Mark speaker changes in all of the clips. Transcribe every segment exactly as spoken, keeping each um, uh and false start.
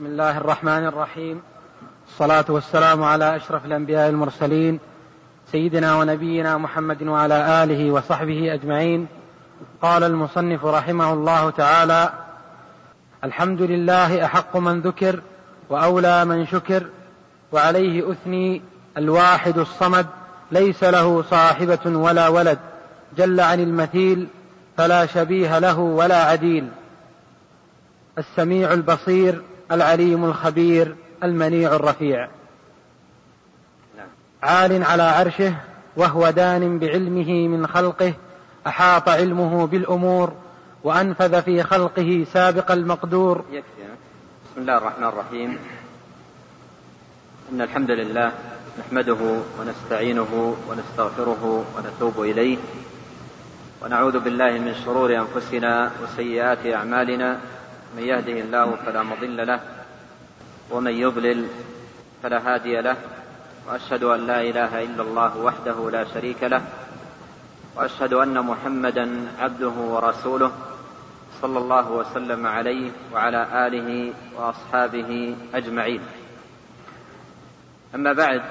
Speaker 1: بسم الله الرحمن الرحيم. الصلاة والسلام على أشرف الأنبياء المرسلين سيدنا ونبينا محمد وعلى آله وصحبه أجمعين. قال المصنف رحمه الله تعالى: الحمد لله أحق من ذكر وأولى من شكر، وعليه أثني الواحد الصمد ليس له صاحبة ولا ولد، جل عن المثيل فلا شبيه له ولا عديل، السميع البصير العليم الخبير المنيع الرفيع، عال على عرشه وهو دان بعلمه من خلقه، أحاط علمه بالأمور وأنفذ في خلقه سابق المقدور.
Speaker 2: بسم الله الرحمن الرحيم. إن الحمد لله نحمده ونستعينه ونستغفره ونتوب إليه، ونعوذ بالله من شرور أنفسنا وسيئات أعمالنا، من يهده الله فلا مضل له ومن يضلل فلا هادي له، وأشهد أن لا إله إلا الله وحده لا شريك له، وأشهد أن محمدا عبده ورسوله صلى الله وسلم عليه وعلى آله وأصحابه أجمعين. أما بعد،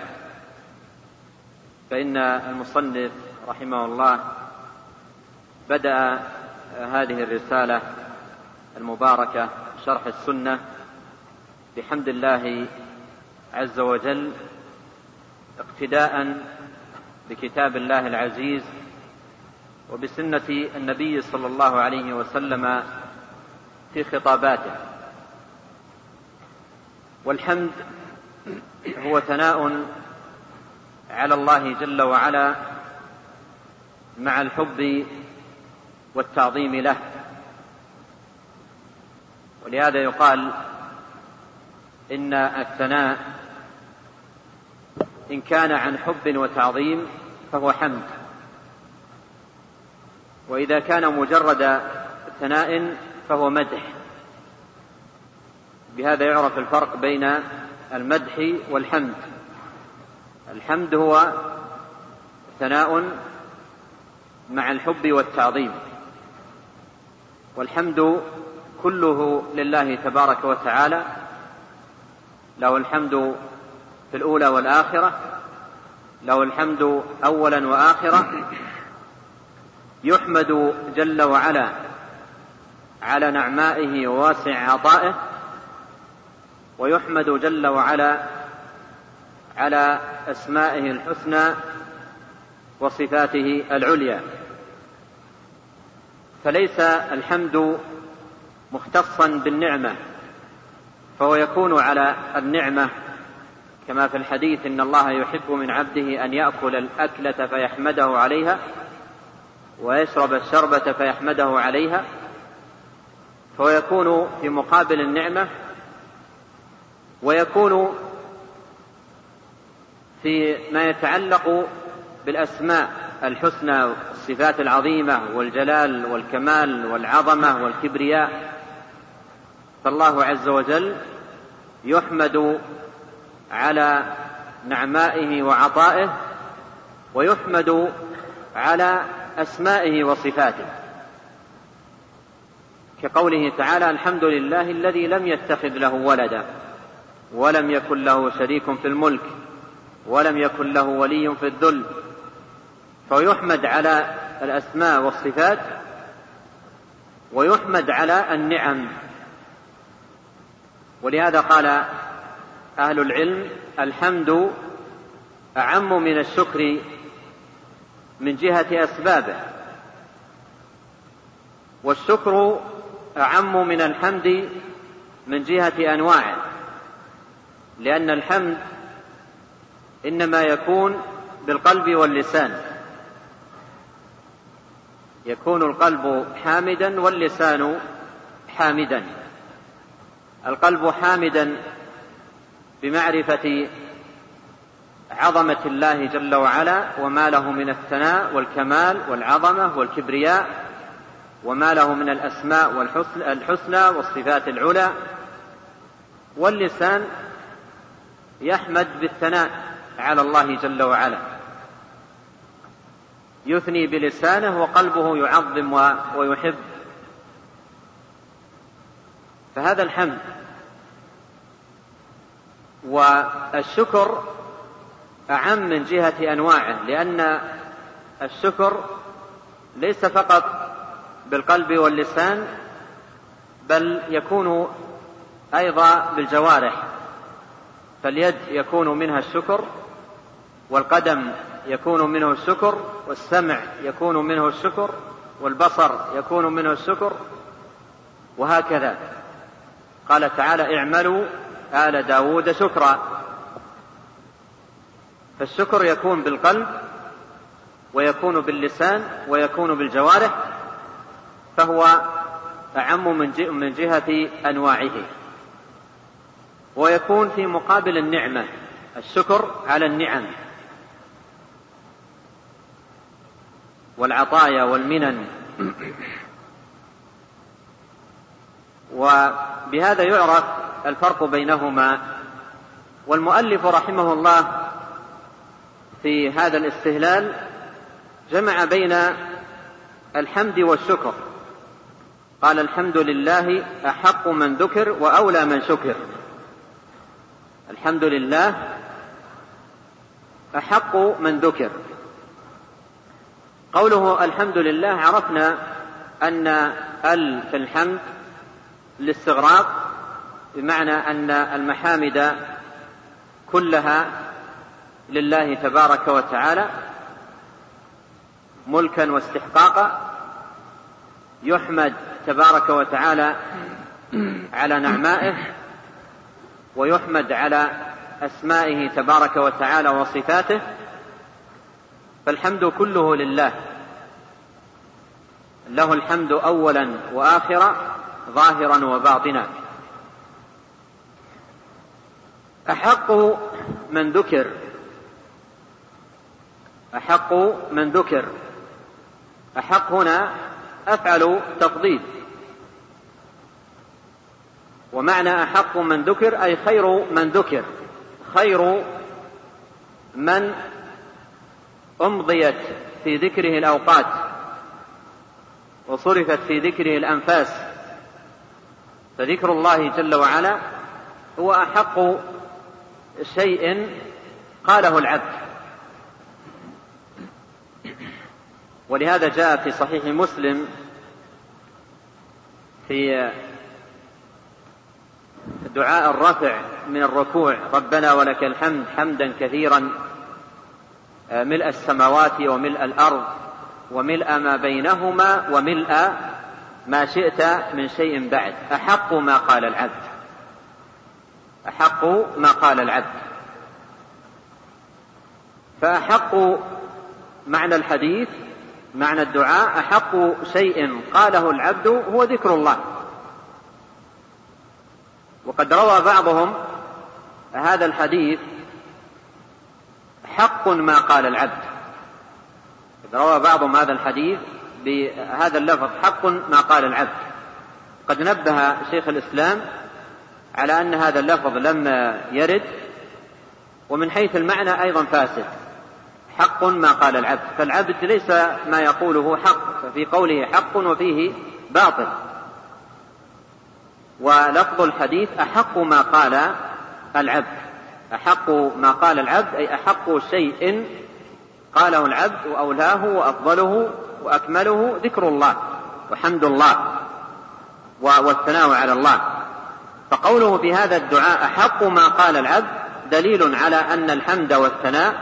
Speaker 2: فإن المصنف رحمه الله بدأ هذه الرسالة المباركة شرح السنة بحمد الله عز وجل، اقتداء بكتاب الله العزيز وبسنة النبي صلى الله عليه وسلم في خطاباته. والحمد هو ثناء على الله جل وعلا مع الحب والتعظيم له، ولهذا يقال إن الثناء إن كان عن حب وتعظيم فهو حمد، وإذا كان مجرد ثناء فهو مدح. بهذا يعرف الفرق بين المدح والحمد. الحمد هو ثناء مع الحب والتعظيم، والحمد كله لله تبارك وتعالى، له الحمد في الأولى والآخرة، له الحمد أولا وآخرة. يحمد جل وعلا على نعمائه وواسع عطائه، ويحمد جل وعلا على أسمائه الحسنى وصفاته العليا. فليس الحمد مختصا بالنعمة، فهو يكون على النعمة كما في الحديث: إن الله يحب من عبده أن يأكل الأكلة فيحمده عليها ويشرب الشربة فيحمده عليها، فهو يكون في مقابل النعمة، ويكون في ما يتعلق بالأسماء الحسنى والصفات العظيمة والجلال والكمال والعظمة والكبرياء. فالله عز وجل يحمد على نعمائه وعطائه، ويحمد على أسمائه وصفاته، كقوله تعالى: الحمد لله الذي لم يتخذ له ولدا ولم يكن له شريك في الملك ولم يكن له ولي في الذل. فيحمد على الأسماء والصفات، ويحمد على النعم. ولهذا قال أهل العلم: الحمد أعم من الشكر من جهة أسبابه، والشكر أعم من الحمد من جهة أنواعه، لأن الحمد إنما يكون بالقلب واللسان، يكون القلب حامدا واللسان حامدا. القلب حامدا بمعرفة عظمة الله جل وعلا وما له من الثناء والكمال والعظمة والكبرياء، وما له من الأسماء الحسنى والصفات العلى. واللسان يحمد بالثناء على الله جل وعلا، يثني بلسانه وقلبه يعظم ويحب. فهذا الحمد والشكر أعم من جهة أنواعه، لأن الشكر ليس فقط بالقلب واللسان، بل يكون أيضا بالجوارح، فاليد يكون منها الشكر، والقدم يكون منه الشكر، والسمع يكون منه الشكر، والبصر يكون منه الشكر، وهكذا. قال تعالى: اعملوا آل داود شكرا. فالشكر يكون بالقلب، ويكون باللسان، ويكون بالجوارح، فهو أعم من جهة أنواعه. ويكون في مقابل النعمة، الشكر على النعم والعطايا والمنن. وبهذا يعرف الفرق بينهما. والمؤلف رحمه الله في هذا الاستهلال جمع بين الحمد والشكر، قال: الحمد لله أحق من ذكر وأولى من شكر. الحمد لله أحق من ذكر. قوله الحمد لله، عرفنا أن ال في الحمد الاستغراق، بمعنى أن المحامد كلها لله تبارك وتعالى ملكا واستحقاقا، يحمد تبارك وتعالى على نعمائه، ويحمد على أسمائه تبارك وتعالى وصفاته، فالحمد كله لله، له الحمد أولا وآخرا، ظاهرا وباطنا. أحق من ذكر، أحق من ذكر. أحق هنا أفعل تفضيل، ومعنى أحق من ذكر أي خير من ذكر، خير من أمضيت في ذكره الأوقات وصرفت في ذكره الأنفاس. فذكر الله جل وعلا هو أحق شيء قاله العبد. ولهذا جاء في صحيح مسلم في دعاء الرفع من الركوع: ربنا ولك الحمد حمدا كثيرا ملء السماوات وملء الأرض وملء ما بينهما وملء ما شئت من شيء بعد. أحق ما قال العبد، أحق ما قال العبد. فأحق معنى الحديث، معنى الدعاء، أحق شيء قاله العبد هو ذكر الله. وقد روى بعضهم هذا الحديث حق ما قال العبد، قد روى بعضهم هذا الحديث بهذا اللفظ: حق ما قال العبد. قد نبه شيخ الإسلام على أن هذا اللفظ لم يرد، ومن حيث المعنى أيضا فاسد. حق ما قال العبد، فالعبد ليس ما يقوله حق، ففي قوله حق وفيه باطل. ولفظ الحديث أحق ما قال العبد، أحق ما قال العبد أي أحق شيء قاله العبد وأولاه وأفضله وأكمله ذكر الله وحمد الله والثناء على الله. فقوله في هذا الدعاء أحق ما قال العبد دليل على أن الحمد والثناء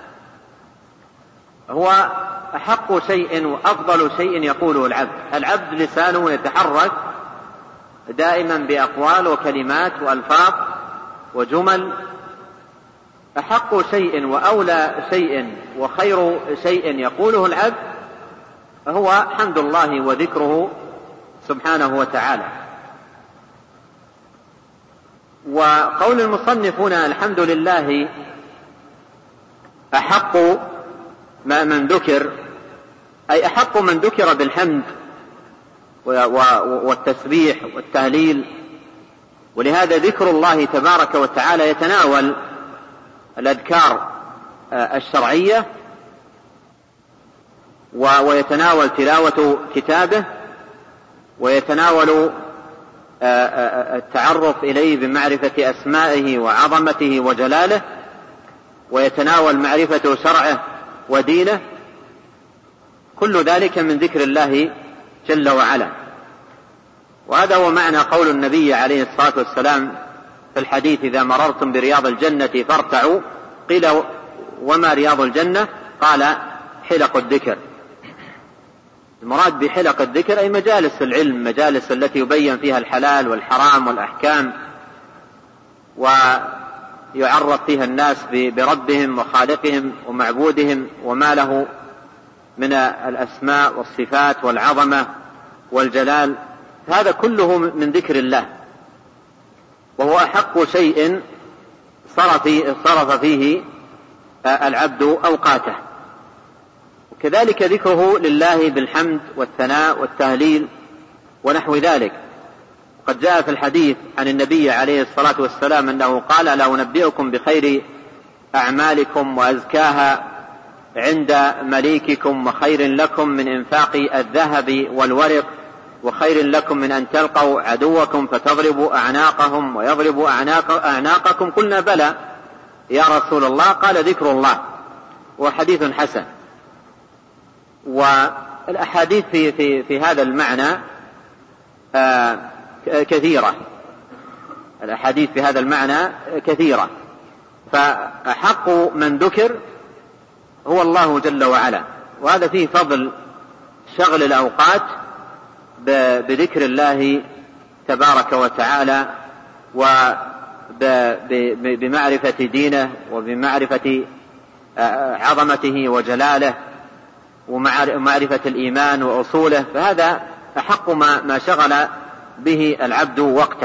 Speaker 2: هو أحق شيء وأفضل شيء يقوله العبد. العبد لسانه يتحرك دائما بأقوال وكلمات وألفاظ وجمل. أحق شيء وأولى شيء وخير شيء يقوله العبد هو حمد الله وذكره سبحانه وتعالى. وقول المصنف هنا الحمد لله أحق ما من ذكر، أي أحق من ذكر بالحمد والتسبيح والتهليل. ولهذا ذكر الله تبارك وتعالى يتناول الأذكار الشرعية، ويتناول تلاوة كتابه، ويتناول التعرف إليه بمعرفة أسمائه وعظمته وجلاله، ويتناول معرفة شرعه ودينه، كل ذلك من ذكر الله جل وعلا. وهذا هو معنى قول النبي عليه الصلاة والسلام في الحديث: إذا مررتم برياض الجنة فارتعوا. قيل: وما رياض الجنة؟ قال: حلق الذكر. المراد بحلق الذكر أي مجالس العلم، مجالس التي يبين فيها الحلال والحرام والأحكام، ويعرف فيها الناس بربهم وخالقهم ومعبودهم وما له من الأسماء والصفات والعظمة والجلال. هذا كله من ذكر الله، وهو أحق شيء صرف فيه العبد أوقاته. وكذلك ذكره لله بالحمد والثناء والتهليل ونحو ذلك. وقد جاء في الحديث عن النبي عليه الصلاة والسلام أنه قال: لا أنبئكم بخير أعمالكم وأزكاها عند مليككم، وخير لكم من إنفاق الذهب والورق، وخير لكم من أن تلقوا عدوكم فتضربوا أعناقهم ويضربوا أعناق أعناقكم. قلنا: بلى يا رسول الله. قال: ذكر الله. وحديث حسن. والأحاديث في, في, في هذا المعنى آه كثيرة الأحاديث في هذا المعنى كثيرة فأحق من ذكر هو الله جل وعلا. وهذا فيه فضل شغل الأوقات بذكر الله تبارك وتعالى، وبمعرفة دينه وبمعرفة عظمته وجلاله ومعرفة الإيمان وأصوله. فهذا أحق ما شغل به العبد وقته.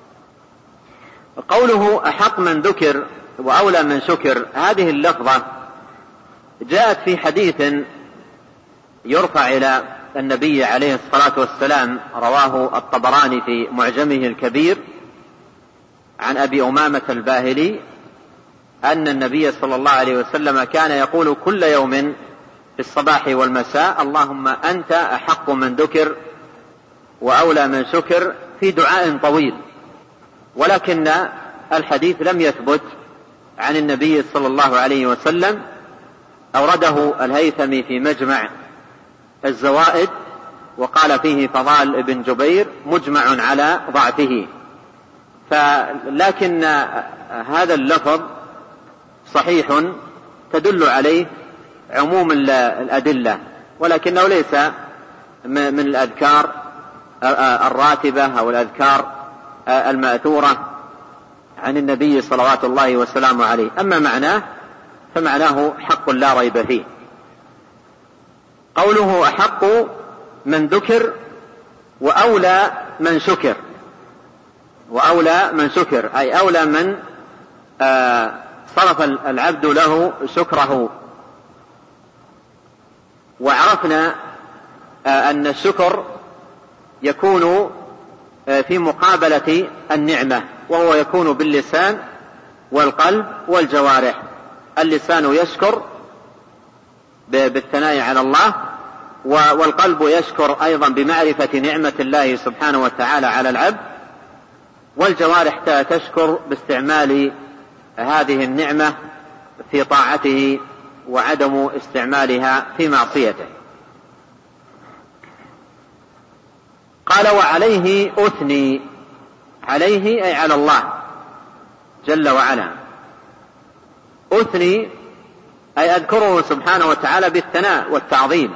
Speaker 2: قوله أحق من ذكر وأولى من شكر، هذه اللفظة جاءت في حديث يرفع إلى النبي عليه الصلاة والسلام، رواه الطبراني في معجمه الكبير عن أبي أمامة الباهلي أن النبي صلى الله عليه وسلم كان يقول كل يوم في الصباح والمساء: اللهم أنت أحق من ذكر وأولى من شكر، في دعاء طويل. ولكن الحديث لم يثبت عن النبي صلى الله عليه وسلم. أورده الهيثمي في مجمع الزوائد وقال فيه فضال بن جبير مجمع على ضعفه. لكن هذا اللفظ صحيح تدل عليه عموم الأدلة، ولكنه ليس من الأذكار الراتبة أو الأذكار المأثورة عن النبي صلوات الله وسلامه عليه. أما معناه فمعناه حق لا ريب فيه. قوله أحق من ذكر وأولى من شكر، وأولى من شكر أي أولى من صرف العبد له شكره. وعرفنا أن الشكر يكون في مقابلة النعمة، وهو يكون باللسان والقلب والجوارح. اللسان يشكر بالثناء على الله، والقلب يشكر أيضا بمعرفة نعمة الله سبحانه وتعالى على العبد، والجوارح تشكر باستعمال هذه النعمة في طاعته وعدم استعمالها في معصيته. قال: وعليه أثني. عليه أي على الله جل وعلا. أثني أي أذكره سبحانه وتعالى بالثناء والتعظيم،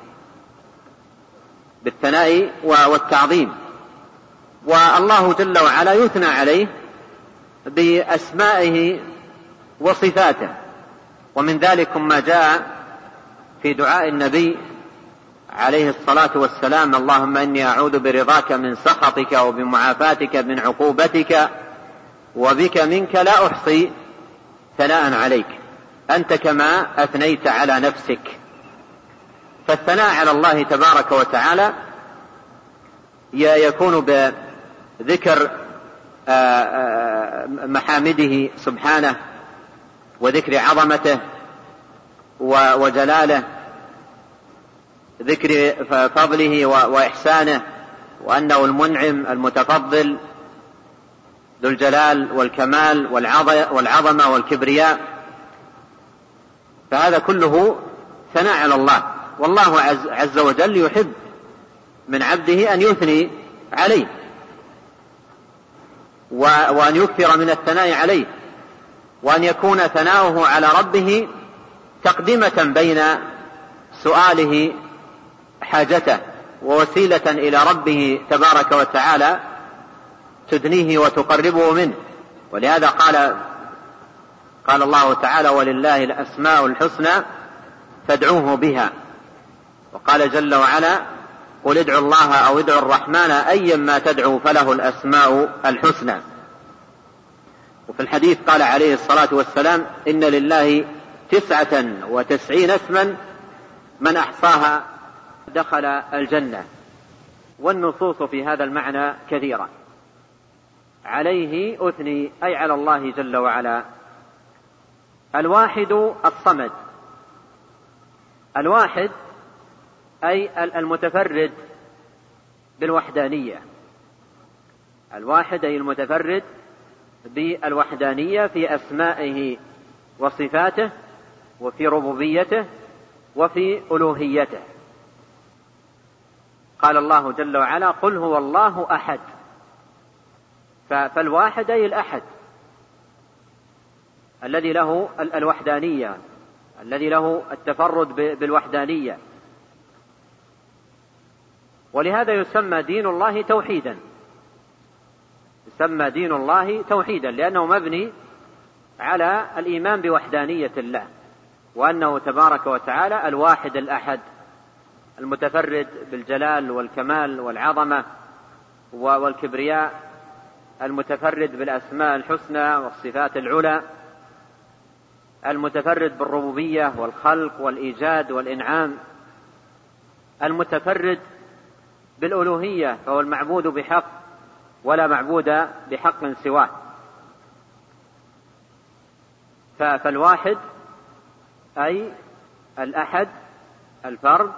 Speaker 2: بالثناء والتعظيم. والله جل وعلا يثنى عليه بأسمائه وصفاته. ومن ذلك ما جاء في دعاء النبي عليه الصلاة والسلام: اللهم إني أعوذ برضاك من سخطك وبمعافاتك من عقوبتك وبك منك لا أحصي ثناء عليك أنت كما أثنيت على نفسك. فالثناء على الله تبارك وتعالى يكون بذكر محامده سبحانه وذكر عظمته وجلاله، ذكر فضله وإحسانه وأنه المنعم المتفضل ذو الجلال والكمال والعظمة والكبرياء، فهذا كله ثناء على الله. والله عز وجل يحب من عبده أن يثني عليه وأن يكثر من الثناء عليه، وأن يكون ثناؤه على ربه تقدمة بين سؤاله حاجته ووسيلة إلى ربه تبارك وتعالى تدنيه وتقربه منه. ولهذا قال قال الله تعالى: ولله الأسماء الحسنى فادعوه بها. وقال جل وعلا: قل ادعوا الله أو ادعوا الرحمن أيما تدعوا فله الأسماء الحسنى. وفي الحديث قال عليه الصلاة والسلام: إن لله تسعة وتسعين اسما من أحصاها دخل الجنة. والنصوص في هذا المعنى كثيرة. عليه أثني أي على الله جل وعلا. الواحد الصمد. الواحد أي المتفرد بالوحدانية. الواحد أي المتفرد بالوحدانية في أسمائه وصفاته، وفي ربوبيته، وفي ألوهيته. قال الله جل وعلا: قل هو الله أحد. فالواحد أي الأحد الذي له الوحدانية، الذي له التفرد بالوحدانية. ولهذا يسمى دين الله توحيدا. يسمى دين الله توحيدا لأنه مبني على الإيمان بوحدانية الله، وأنه تبارك وتعالى الواحد الأحد المتفرد بالجلال والكمال والعظمة والكبرياء، المتفرد بالأسماء الحسنى والصفات العلى، المتفرد بالربوبية والخلق والإيجاد والإنعام، المتفرد بالألوهية فهو المعبود بحق ولا معبود بحق سواه. فالواحد أي الأحد الفرد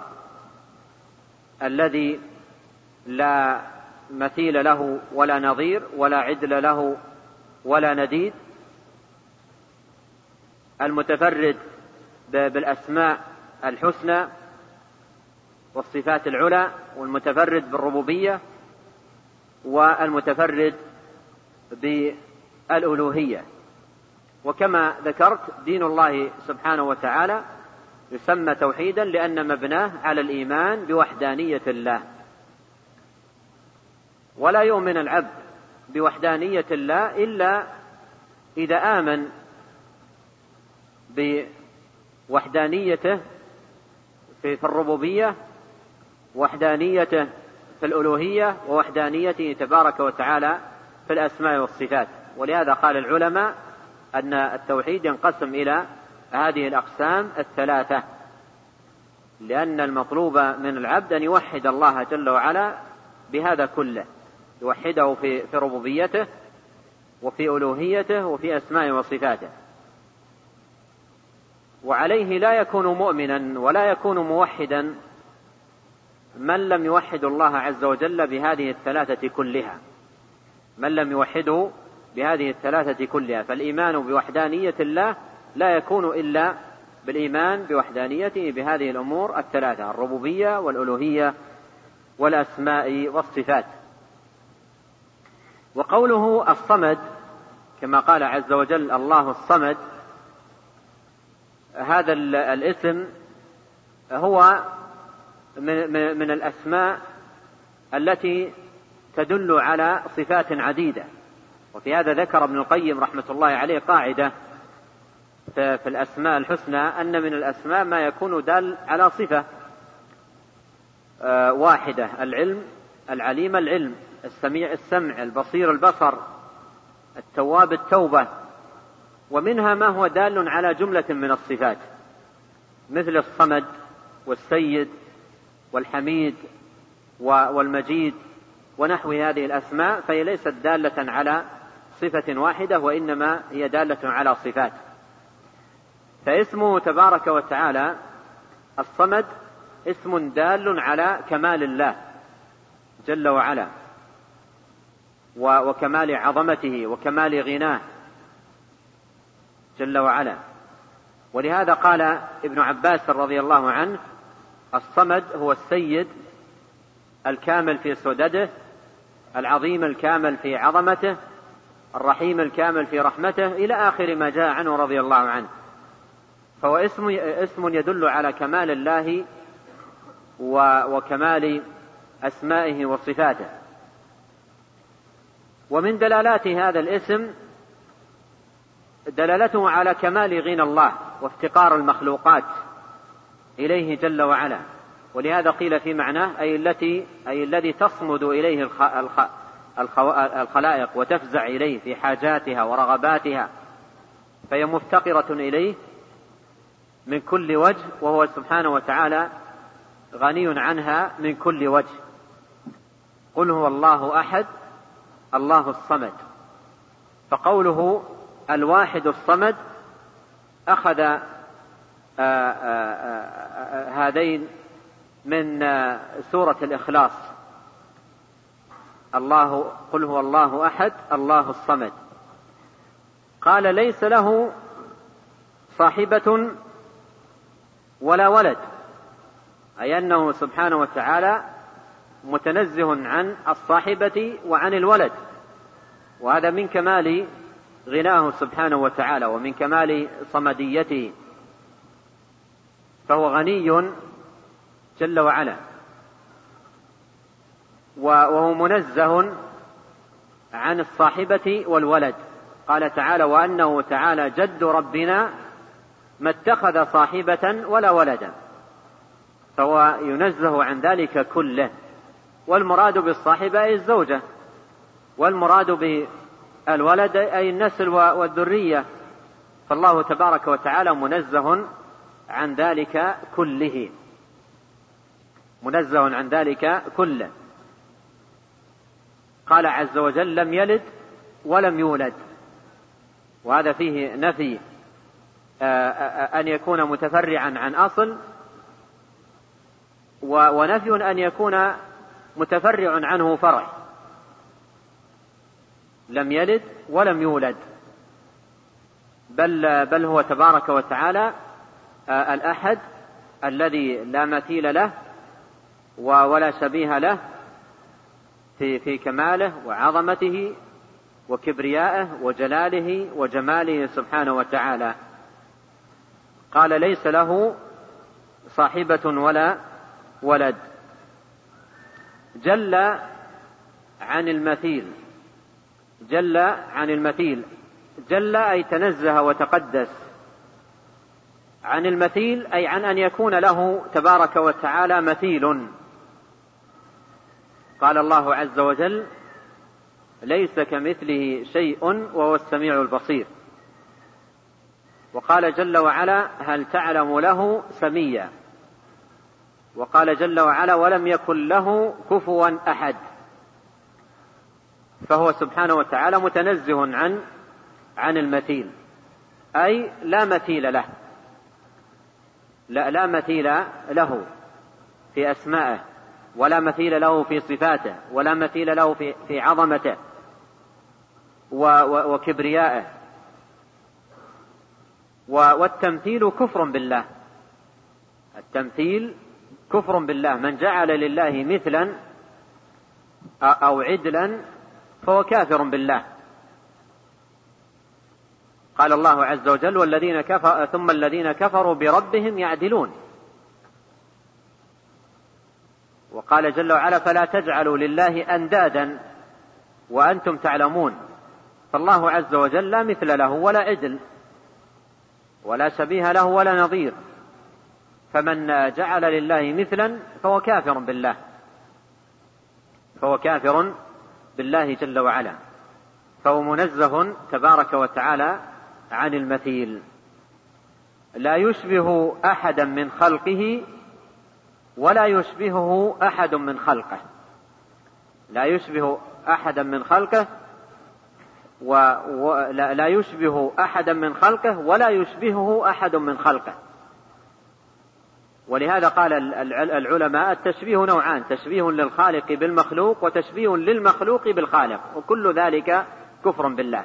Speaker 2: الذي لا مثيل له ولا نظير ولا عدل له ولا نديد، المتفرد بالأسماء الحسنى والصفات العلى، والمتفرد بالربوبية، والمتفرد بالألوهية. وكما ذكرت دين الله سبحانه وتعالى يسمى توحيدا لأن مبناه على الإيمان بوحدانية الله. ولا يؤمن العبد بوحدانية الله إلا إذا آمن بوحدانيته في الربوبية، وحدانيته في الألوهية، ووحدانيته تبارك وتعالى في الأسماء والصفات. ولهذا قال العلماء أن التوحيد ينقسم إلى هذه الأقسام الثلاثة، لأن المطلوب من العبد أن يوحد الله جل وعلا بهذا كله، يوحده في في ربوبيته وفي ألوهيته وفي أسماء وصفاته. وعليه لا يكون مؤمنا ولا يكون موحدا من لم يوحد الله عز وجل بهذه الثلاثة كلها، من لم يوحده بهذه الثلاثة كلها. فالإيمان بوحدانية الله لا يكون إلا بالإيمان بوحدانيته بهذه الأمور الثلاثة: الربوبية والألوهية والأسماء والصفات. وقوله الصمد كما قال عز وجل الله الصمد، هذا الاسم هو من الأسماء التي تدل على صفات عديدة. وفي هذا ذكر ابن القيم رحمة الله عليه قاعدة في الأسماء الحسنى أن من الأسماء ما يكون دال على صفة واحدة: العلم العليم العلم، السميع السمع، البصير البصر، التواب التوبة. ومنها ما هو دال على جملة من الصفات مثل الصمد والسيد والحميد والمجيد ونحو هذه الأسماء، فهي ليست دالة على صفة واحدة وإنما هي دالة على صفات. فاسمه تبارك وتعالى الصمد اسم دال على كمال الله جل وعلا وكمال عظمته وكمال غناه جل وعلا. ولهذا قال ابن عباس رضي الله عنه: الصمد هو السيد الكامل في سدده، العظيم الكامل في عظمته، الرحيم الكامل في رحمته، إلى آخر ما جاء عنه رضي الله عنه. فهو اسم, اسم يدل على كمال الله وكمال أسمائه وصفاته. ومن دلالات هذا الاسم دلالته على كمال غنى الله وافتقار المخلوقات إليه جل وعلا. ولهذا قيل في معناه أي التي أي الذي تصمد إليه الخ... الخ... الخ... الخلائق وتفزع إليه في حاجاتها ورغباتها، فهي مفتقرة إليه من كل وجه، وهو سبحانه وتعالى غني عنها من كل وجه. قل هو الله أحد الله الصمد. فقوله الواحد الصمد أخذ آآ آآ هذين من سورة الإخلاص. الله قل هو الله أحد الله الصمد. قال ليس له صاحبة ولا ولد، أي أنه سبحانه وتعالى متنزه عن الصاحبة وعن الولد، وهذا من كمال غناه سبحانه وتعالى ومن كمال صمديته، فهو غني جل وعلا، وهو منزه عن الصاحبة والولد. قال تعالى: وأنه تعالى جد ربنا ما اتخذ صاحبة ولا ولدا، فهو ينزه عن ذلك كله. والمراد بالصاحبة أي الزوجة، والمراد بالولد أي النسل والذرية، فالله تبارك وتعالى منزه عن ذلك كله، منزه عن ذلك كله. قال عز وجل: لم يلد ولم يولد، وهذا فيه نفي أن يكون متفرعا عن أصل، ونفي أن يكون متفرع عنه فرع. لم يلد ولم يولد، بل, بل هو تبارك وتعالى الأحد الذي لا مثيل له ولا شبيه له في, في كماله وعظمته وكبريائه وجلاله وجماله سبحانه وتعالى. قال: ليس له صاحبة ولا ولد. جل عن المثيل، جل عن المثيل، جل أي تنزه وتقدس. عن المثيل أي عن أن يكون له تبارك وتعالى مثيل. قال الله عز وجل: ليس كمثله شيء وهو السميع البصير. وقال جل وعلا: هل تعلم له سميا. وقال جل وعلا: ولم يكن له كفوا أحد. فهو سبحانه وتعالى متنزه عن عن المثيل، أي لا مثيل له، لا, لا مثيل له في أسمائه، ولا مثيل له في صفاته، ولا مثيل له في, في عظمته وكبريائه. والتمثيل كفر بالله، التمثيل كفر بالله. من جعل لله مثلا أو عدلا فهو كافر بالله. قال الله عز وجل: والذين كفر ثم الذين كفروا بربهم يعدلون. وقال جل وعلا: فلا تجعلوا لله أندادا وأنتم تعلمون. فالله عز وجل لا مثل له ولا عدل ولا شبيه له ولا نظير، فمن جعل لله مثلا فهو كافر بالله، فهو كافر بالله جل وعلا، فهو منزه تبارك وتعالى عن المثيل. لا يشبه أحدا من خلقه ولا يشبهه أحد من خلقه، لا يشبه أحدا من خلقه ولا لا يشبه أحدا من خلقه ولا يشبهه أحد من خلقه. ولهذا قال العلماء التشبيه نوعان: تشبيه للخالق بالمخلوق وتشبيه للمخلوق بالخالق، وكل ذلك كفر بالله.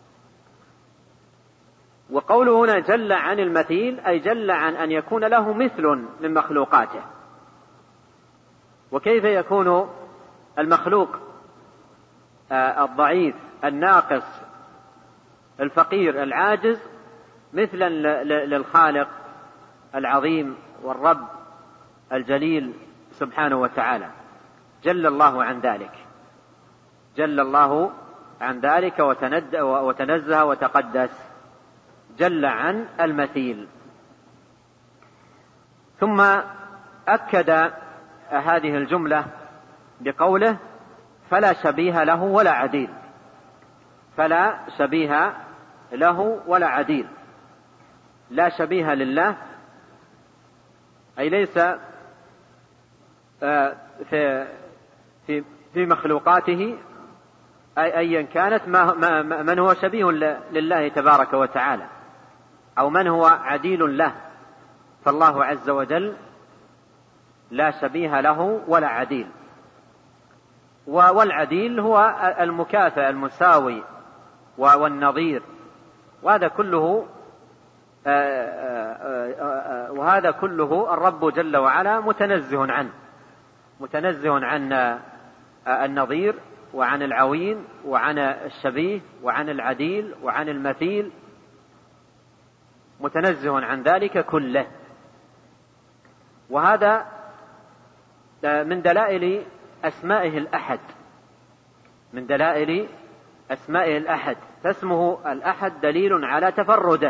Speaker 2: وقوله هنا جل عن المثيل أي جل عن أن يكون له مثل من مخلوقاته. وكيف يكون المخلوق الضعيف الناقص الفقير العاجز مثلا للخالق العظيم والرب الجليل سبحانه وتعالى؟ جل الله عن ذلك، جل الله عن ذلك وتنزه وتقدس، جل عن المثيل. ثم أكد هذه الجملة بقوله فلا شبيه له ولا عديل، فلا شبيه له ولا عديل. لا شبيه لله أي ليس في في في مخلوقاته أي أيا كانت ما من هو شبيه لله تبارك وتعالى أو من هو عديل له، فالله عز وجل لا شبيه له ولا عديل. والعديل هو المكافئ المساوي والنظير، وهذا كله وهذا كله الرب جل وعلا متنزه عنه، متنزه عن النظير وعن العوين وعن الشبيه وعن العديل وعن المثيل، متنزه عن ذلك كله. وهذا من دلائل أسمائه الأحد، من دلائل أسمائه الأحد، فاسمه الأحد دليل على تفرده،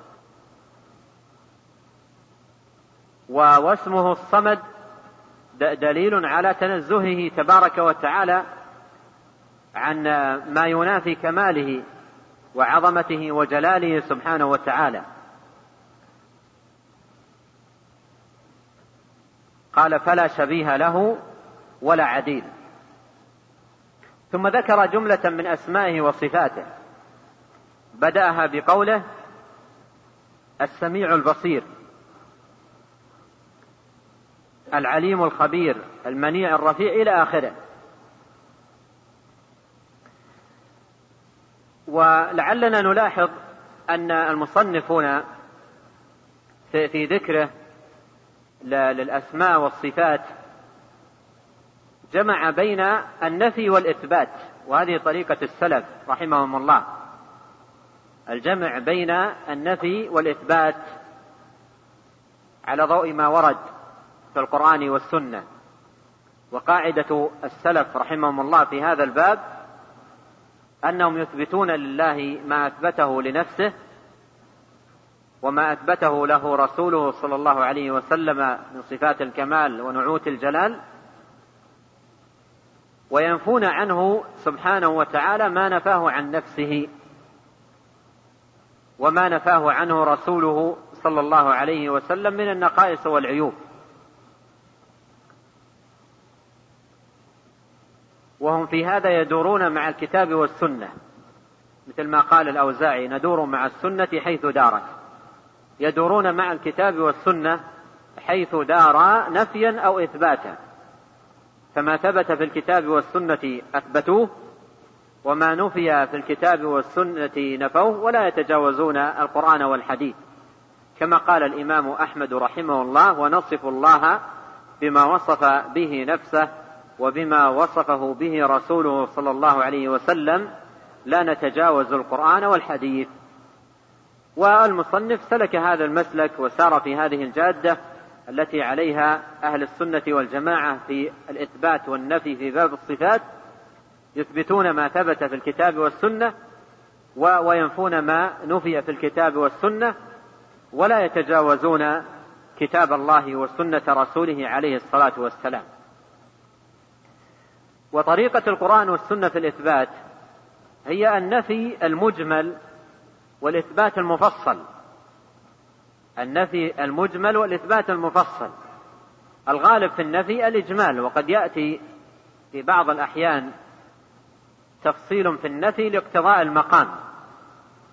Speaker 2: واسمه الصمد دليل على تنزهه تبارك وتعالى عن ما ينافي كماله وعظمته وجلاله سبحانه وتعالى. قال فلا شبيه له ولا عديل. ثم ذكر جملة من أسمائه وصفاته، بدأها بقوله السميع البصير، العليم الخبير، المنيع الرفيع إلى آخره. ولعلنا نلاحظ أن المصنفون في ذكره للأسماء والصفات جمع بين النفي والإثبات، وهذه طريقة السلف رحمهم الله، الجمع بين النفي والإثبات على ضوء ما ورد في القرآن والسنة. وقاعدة السلف رحمهم الله في هذا الباب أنهم يثبتون لله ما أثبته لنفسه وما أثبته له رسوله صلى الله عليه وسلم من صفات الكمال ونعوت الجلال، وينفون عنه سبحانه وتعالى ما نفاه عن نفسه وما نفاه عنه رسوله صلى الله عليه وسلم من النقائص والعيوب. وهم في هذا يدورون مع الكتاب والسنة، مثل ما قال الأوزاعي ندور مع السنة حيث دارت، يدورون مع الكتاب والسنة حيث دار نفيا أو إثباتا، فما ثبت في الكتاب والسنة أثبتوه، وما نفي في الكتاب والسنة نفوه، ولا يتجاوزون القرآن والحديث، كما قال الإمام أحمد رحمه الله ونصف الله بما وصف به نفسه وبما وصفه به رسوله صلى الله عليه وسلم، لا نتجاوز القرآن والحديث. والمصنف سلك هذا المسلك وسار في هذه الجادة التي عليها أهل السنة والجماعة في الإثبات والنفي في باب الصفات، يثبتون ما ثبت في الكتاب والسنة وينفون ما نفي في الكتاب والسنة، ولا يتجاوزون كتاب الله وسنة رسوله عليه الصلاة والسلام. وطريقة القرآن والسنة في الإثبات هي النفي المجمل والإثبات المفصل، النفي المجمل والإثبات المفصل. الغالب في النفي الإجمال، وقد يأتي في بعض الأحيان تفصيل في النفي لاقتضاء المقام،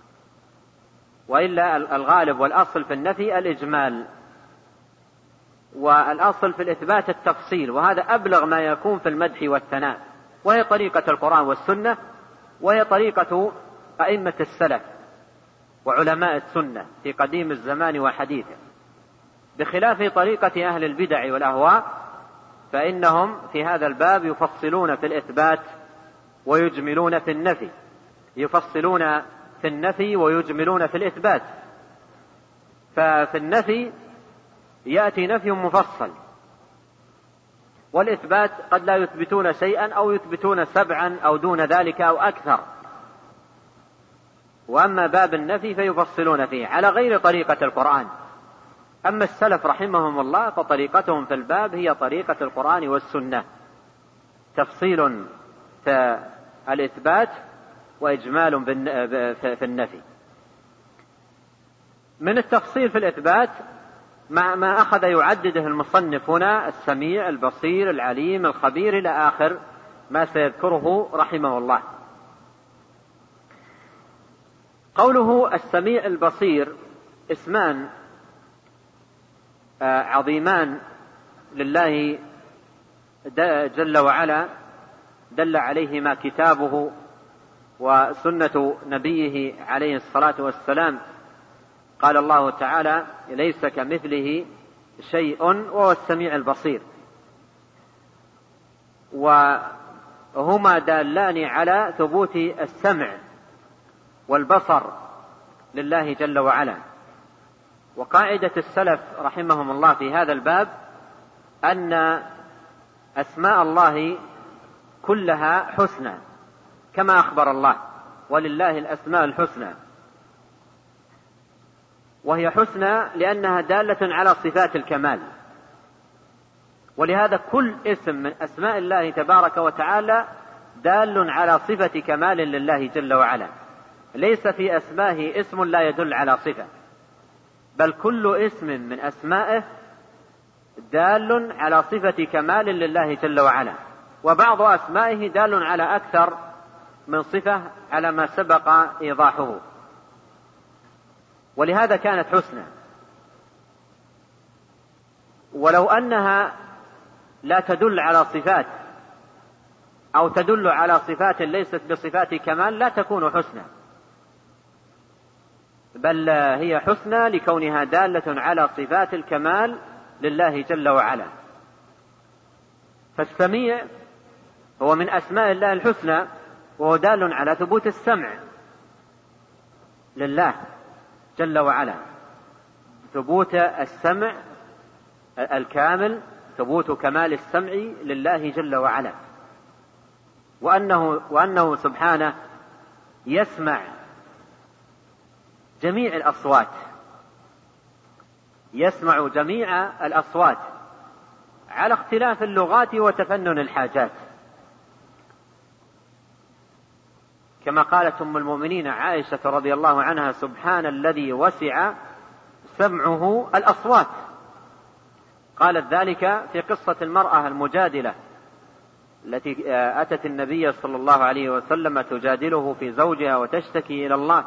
Speaker 2: وإلا الغالب والأصل في النفي الإجمال. والأصل في الإثبات التفصيل، وهذا أبلغ ما يكون في المدح والثناء، وهي طريقة القرآن والسنة، وهي طريقة أئمة السلف وعلماء السنة في قديم الزمان وحديثه، بخلاف طريقة أهل البدع والأهواء، فإنهم في هذا الباب يفصلون في الإثبات ويجملون في النفي، يفصلون في النفي ويجملون في الإثبات. ففي النفي يأتي نفي مفصل، والإثبات قد لا يثبتون شيئا أو يثبتون سبعا أو دون ذلك أو أكثر، وأما باب النفي فيفصلون فيه على غير طريقة القرآن. أما السلف رحمهم الله فطريقتهم في الباب هي طريقة القرآن والسنة، تفصيل في الإثبات وإجمال في النفي. من التفصيل في الإثبات ما أخذ يعدده المصنف هنا: السميع، البصير، العليم، الخبير، إلى آخر ما سيذكره رحمه الله. قوله السميع البصير اسمان عظيمان لله جل وعلا، دل عليهما كتابه وسنة نبيه عليه الصلاة والسلام. قال الله تعالى: ليس كمثله شيء وهو السميع البصير، وهما دالان على ثبوت السمع والبصر لله جل وعلا. وقاعدة السلف رحمهم الله في هذا الباب أن أسماء الله كلها حسنى كما أخبر الله: ولله الأسماء الحسنى، وهي حسنى لأنها دالة على صفات الكمال. ولهذا كل اسم من أسماء الله تبارك وتعالى دال على صفة كمال لله جل وعلا، ليس في أسمائه اسم لا يدل على صفة، بل كل اسم من أسمائه دال على صفة كمال لله جل وعلا، وبعض أسمائه دال على أكثر من صفة على ما سبق إيضاحه، ولهذا كانت حسنى. ولو أنها لا تدل على صفات أو تدل على صفات ليست بصفات كمال لا تكون حسنى، بل هي حسنى لكونها دالة على صفات الكمال لله جل وعلا. فالسميع هو من أسماء الله الحسنى، وهو دال على ثبوت السمع لله جل وعلا، ثبوت السمع الكامل، ثبوت كمال السمع لله جل وعلا، وأنه, وأنه سبحانه يسمع جميع الأصوات، يسمع جميع الأصوات على اختلاف اللغات وتفنن الحاجات، كما قالت أم المؤمنين عائشة رضي الله عنها: سبحان الذي وسع سمعه الأصوات. قالت ذلك في قصة المرأة المجادلة التي أتت النبي صلى الله عليه وسلم تجادله في زوجها وتشتكي إلى الله،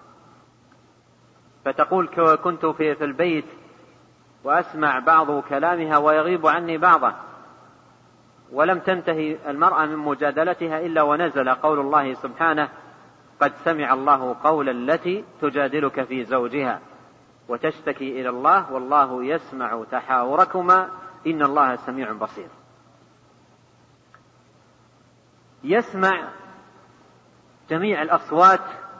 Speaker 2: فتقول: كنت في البيت وأسمع بعض كلامها ويغيب عني بعضه، ولم تنتهي المرأة من مجادلتها إلا ونزل قول الله سبحانه: قد سمع الله قول التي تجادلك في زوجها وتشتكي إلى الله والله يسمع تحاوركما إن الله سميع بصير. يسمع جميع الأصوات.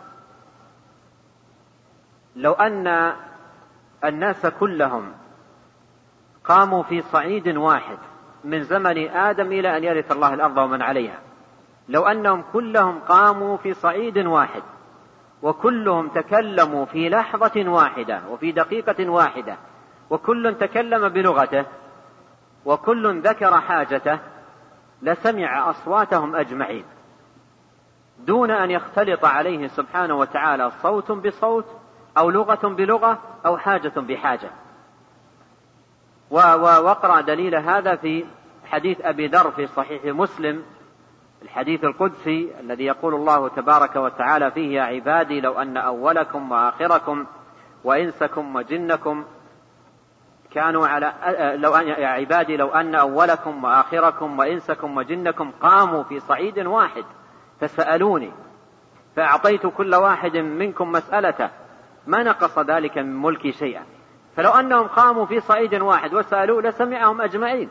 Speaker 2: لو أن الناس كلهم قاموا في صعيد واحد من زمن آدم إلى أن يرث الله الأرض ومن عليها، لو أنهم كلهم قاموا في صعيد واحد وكلهم تكلموا في لحظة واحدة وفي دقيقة واحدة، وكل تكلم بلغته وكل ذكر حاجته، لسمع أصواتهم أجمعين دون أن يختلط عليه سبحانه وتعالى صوت بصوت أو لغة بلغة أو حاجة بحاجة. ووقرأ دليل هذا في حديث أبي ذر في صحيح مسلم، الحديث القدسي الذي يقول الله تبارك وتعالى فيه: يا عبادي لو أن أولكم وآخركم وإنسكم وجنكم كانوا على لو أن يا عبادي لو أن أولكم وآخركم وإنسكم وجنكم قاموا في صعيد واحد فسألوني فأعطيت كل واحد منكم مسألته ما نقص ذلك من ملكي شيئا. فلو أنهم قاموا في صعيد واحد وسألوا لسمعهم أجمعين.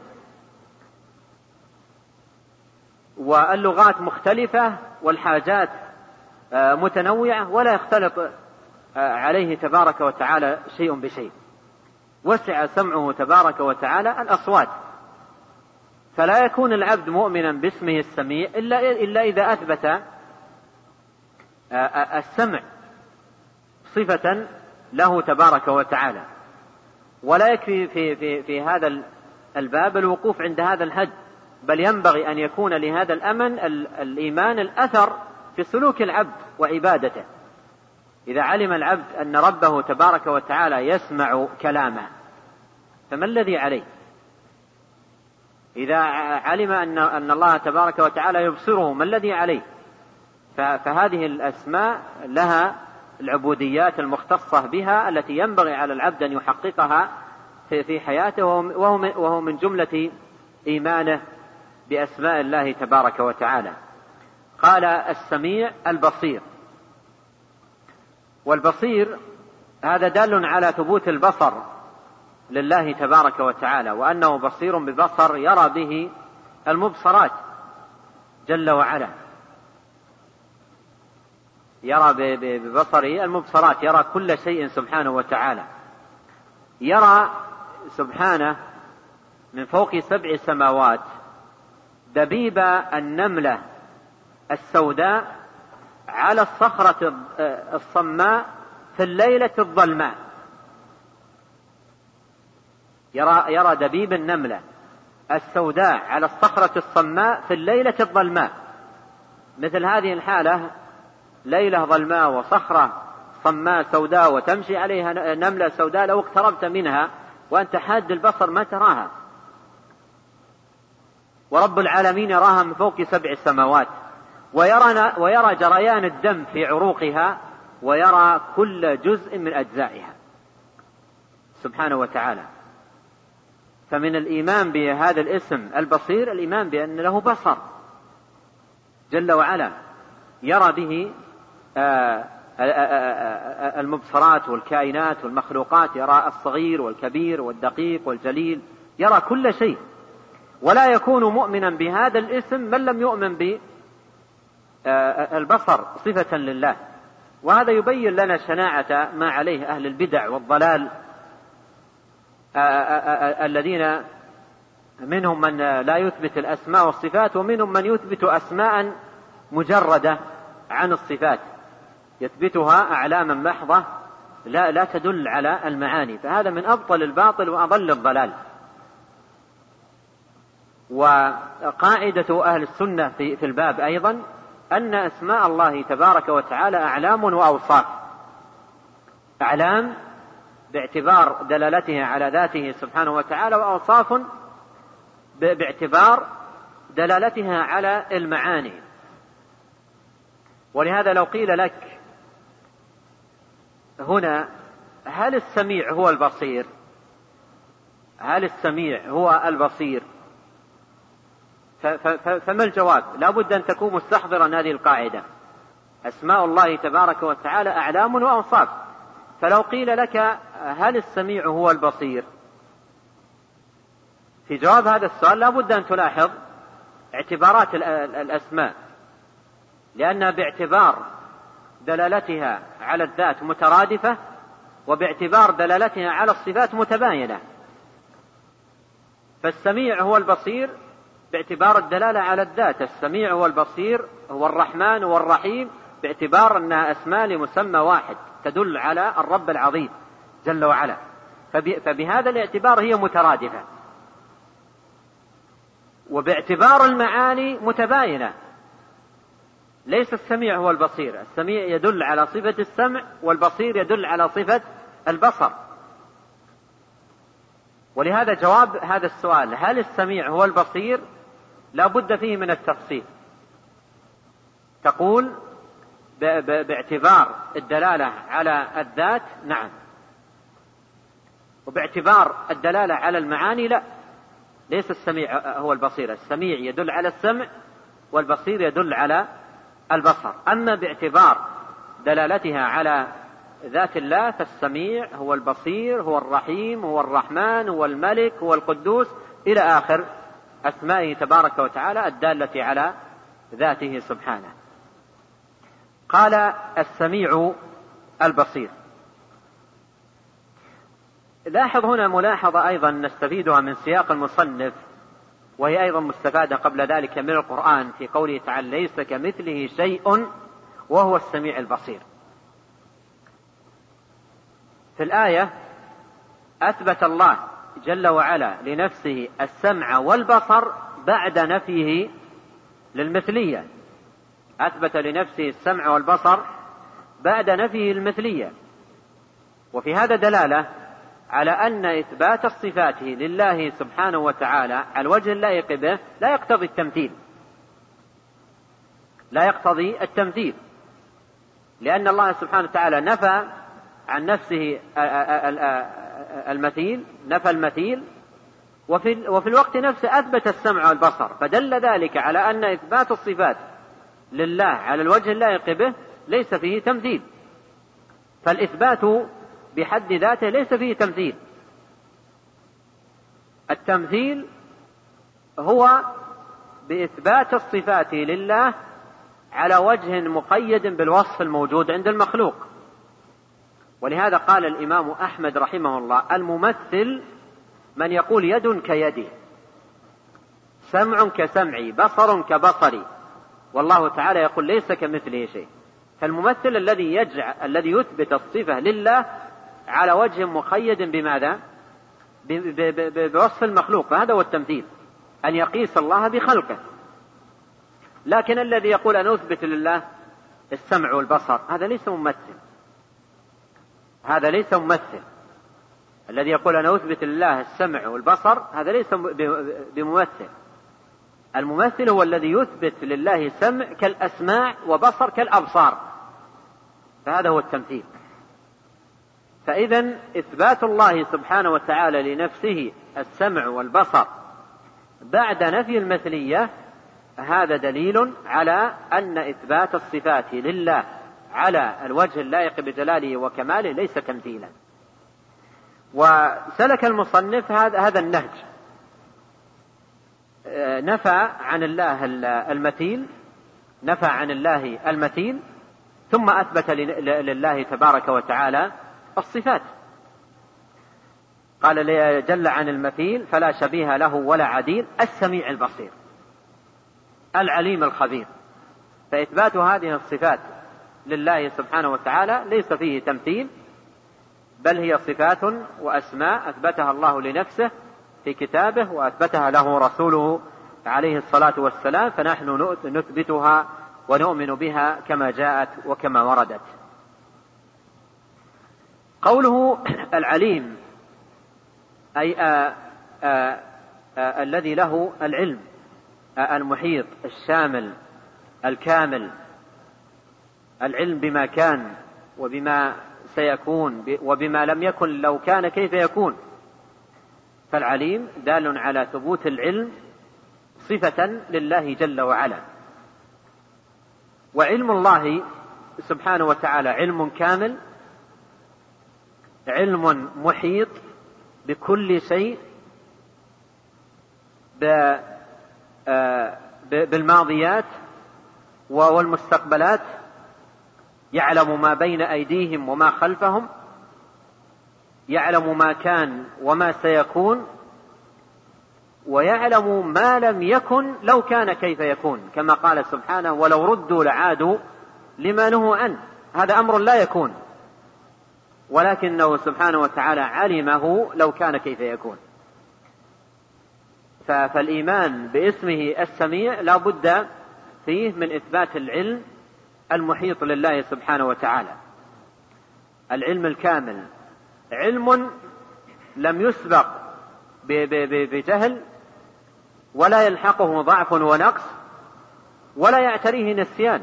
Speaker 2: واللغات مختلفة والحاجات متنوعة ولا يختلط عليه تبارك وتعالى شيء بشيء. وسع سمعه تبارك وتعالى الأصوات، فلا يكون العبد مؤمنا باسمه السميع إلا, إلا إذا أثبت السمع صفة له تبارك وتعالى. ولا يكفي في, في, في هذا الباب الوقوف عند هذا الحد، بل ينبغي أن يكون لهذا الأمن الإيمان الأثر في سلوك العبد وعبادته. إذا علم العبد أن ربه تبارك وتعالى يسمع كلامه فما الذي عليه؟ إذا علم أن, أن الله تبارك وتعالى يبصره ما الذي عليه؟ فهذه الأسماء لها العبوديات المختصة بها التي ينبغي على العبد أن يحققها في حياته، وهو من جملة إيمانه بأسماء الله تبارك وتعالى. قال السميع البصير. والبصير هذا دال على ثبوت البصر لله تبارك وتعالى، وأنه بصير ببصر يرى به المبصرات جل وعلا، يرى ببصره المبصرات، يرى كل شيء سبحانه وتعالى. يرى سبحانه من فوق سبع سماوات دبيب النملة السوداء على الصخرة الصماء في الليلة الظلماء. يرى, يرى دبيب النملة السوداء على الصخرة الصماء في الليلة الظلماء. مثل هذه الحالة، ليلة ظلماء وصخرة صماء سوداء وتمشي عليها نملة سوداء، لو اقتربت منها وأنت حاد البصر ما تراها، ورب العالمين يراها من فوق سبع سماوات، ويرى, ويرى جريان الدم في عروقها، ويرى كل جزء من أجزائها سبحانه وتعالى. فمن الإيمان بهذا الاسم البصير الإيمان بأن له بصر جل وعلا يرى به المبصرات والكائنات والمخلوقات، يرى الصغير والكبير والدقيق والجليل، يرى كل شيء. ولا يكون مؤمنا بهذا الاسم من لم يؤمن بالبصر صفة لله. وهذا يبين لنا شناعة ما عليه أهل البدع والضلال الذين منهم من لا يثبت الأسماء والصفات، ومنهم من يثبت أسماء مجردة عن الصفات، يثبتها أعلاما محضة لا, لا تدل على المعاني. فهذا من أبطل الباطل وأضل الضلال. وقاعدة أهل السنة في, في الباب أيضا أن أسماء الله تبارك وتعالى أعلام وأوصاف. أعلام باعتبار دلالتها على ذاته سبحانه وتعالى، وأوصاف باعتبار دلالتها على المعاني. ولهذا لو قيل لك هنا هل السميع هو البصير، هل السميع هو البصير، فما الجواب؟ لا بد أن تكون مستحضرا هذه القاعدة. أسماء الله تبارك وتعالى أعلام وأوصاف. فلو قيل لك هل السميع هو البصير، في جواب هذا السؤال لا بد أن تلاحظ اعتبارات الأسماء، لأنها باعتبار دلالتها على الذات مترادفة، وباعتبار دلالتها على الصفات متباينة. فالسميع هو البصير باعتبار الدلالة على الذات، السميع هو البصير هو الرحمن والرحيم باعتبار أنها أسماء لمسمى واحد تدل على الرب العظيم جل وعلا. فبهذا الاعتبار هي مترادفة. وباعتبار المعاني متباينة. ليس السميع هو البصير، السميع يدل على صفة السمع، والبصير يدل على صفة البصر. ولهذا جواب هذا السؤال هل السميع هو البصير لا بد فيه من التفصيل. تقول باعتبار الدلالة على الذات نعم، وباعتبار الدلالة على المعاني لا، ليس السميع هو البصير، السميع يدل على السمع والبصير يدل على البصر. أما باعتبار دلالتها على ذات الله فالسميع هو البصير هو الرحيم هو الرحمن هو الملك هو القدوس إلى آخر أسمائه تبارك وتعالى الدالة على ذاته سبحانه. قال السميع البصير. لاحظ هنا ملاحظة أيضا نستفيدها من سياق المصنف، وهي أيضا مستفادة قبل ذلك من القرآن في قوله تعالى ليس كمثله شيء وهو السميع البصير. في الآية أثبت الله جل وعلا لنفسه السمع والبصر بعد نفيه للمثلية، أثبت لنفسه السمع والبصر بعد نفيه المثلية، وفي هذا دلالة على أن إثبات الصفات لله سبحانه وتعالى على الوجه اللائق به لا يقتضي التمثيل، لا يقتضي التمثيل، لأن الله سبحانه وتعالى نفى عن نفسه المثيل، نفى المثيل، وفي, وفي الوقت نفسه أثبت السمع والبصر، فدل ذلك على أن إثبات الصفات لله على الوجه اللائق به ليس فيه تمثيل، فالإثبات بحد ذاته ليس فيه تمثيل. التمثيل هو بإثبات الصفات لله على وجه مقيد بالوصف الموجود عند المخلوق. ولهذا قال الإمام أحمد رحمه الله الممثل من يقول يد كيدي، سمع كسمعي، بصر كبصري، والله تعالى يقول ليس كمثله شيء. فالممثل الذي يجعل الذي يثبت الصفة لله على وجه مقيد بماذا؟ بوصف المخلوق، فهذا هو التمثيل، أن يقيس الله بخلقه. لكن الذي يقول أن أثبت لله السمع والبصر هذا ليس ممثل، هذا ليس ممثل. الذي يقول أن أثبت لله السمع والبصر هذا ليس بممثل. الممثل هو الذي يثبت لله سمع كالأسماع وبصر كالأبصار، فهذا هو التمثيل. فإذن إثبات الله سبحانه وتعالى لنفسه السمع والبصر بعد نفي المثلية هذا دليل على أن إثبات الصفات لله على الوجه اللائق بجلاله وكماله ليس تمثيلا. وسلك المصنف هذا هذا النهج، نفى عن الله المثيل، نفى عن الله المثيل ثم أثبت لله تبارك وتعالى الصفات. قال جل عن المثيل فلا شبيه له ولا عديل، السميع البصير العليم الخبير. فإثبات هذه الصفات لله سبحانه وتعالى ليس فيه تمثيل، بل هي صفات وأسماء أثبتها الله لنفسه في كتابه وأثبتها له رسوله عليه الصلاة والسلام، فنحن نثبتها ونؤمن بها كما جاءت وكما وردت. قوله العليم أي آآ آآ آآ الذي له العلم المحيط الشامل الكامل، العلم بما كان وبما سيكون وبما لم يكن لو كان كيف يكون. فالعليم دال على ثبوت العلم صفة لله جل وعلا. وعلم الله سبحانه وتعالى علم كامل، علم محيط بكل شيء، بالماضيات والمستقبلات، يعلم ما بين أيديهم وما خلفهم، يعلم ما كان وما سيكون، ويعلم ما لم يكن لو كان كيف يكون، كما قال سبحانه ولو ردوا لعادوا لما نهوا عنه. هذا أمر لا يكون، ولكنه سبحانه وتعالى علمه لو كان كيف يكون. فالإيمان باسمه السميع لا بد فيه من إثبات العلم المحيط لله سبحانه وتعالى، العلم الكامل، علم لم يسبق بجهل ولا يلحقه ضعف ونقص ولا يعتريه نسيان،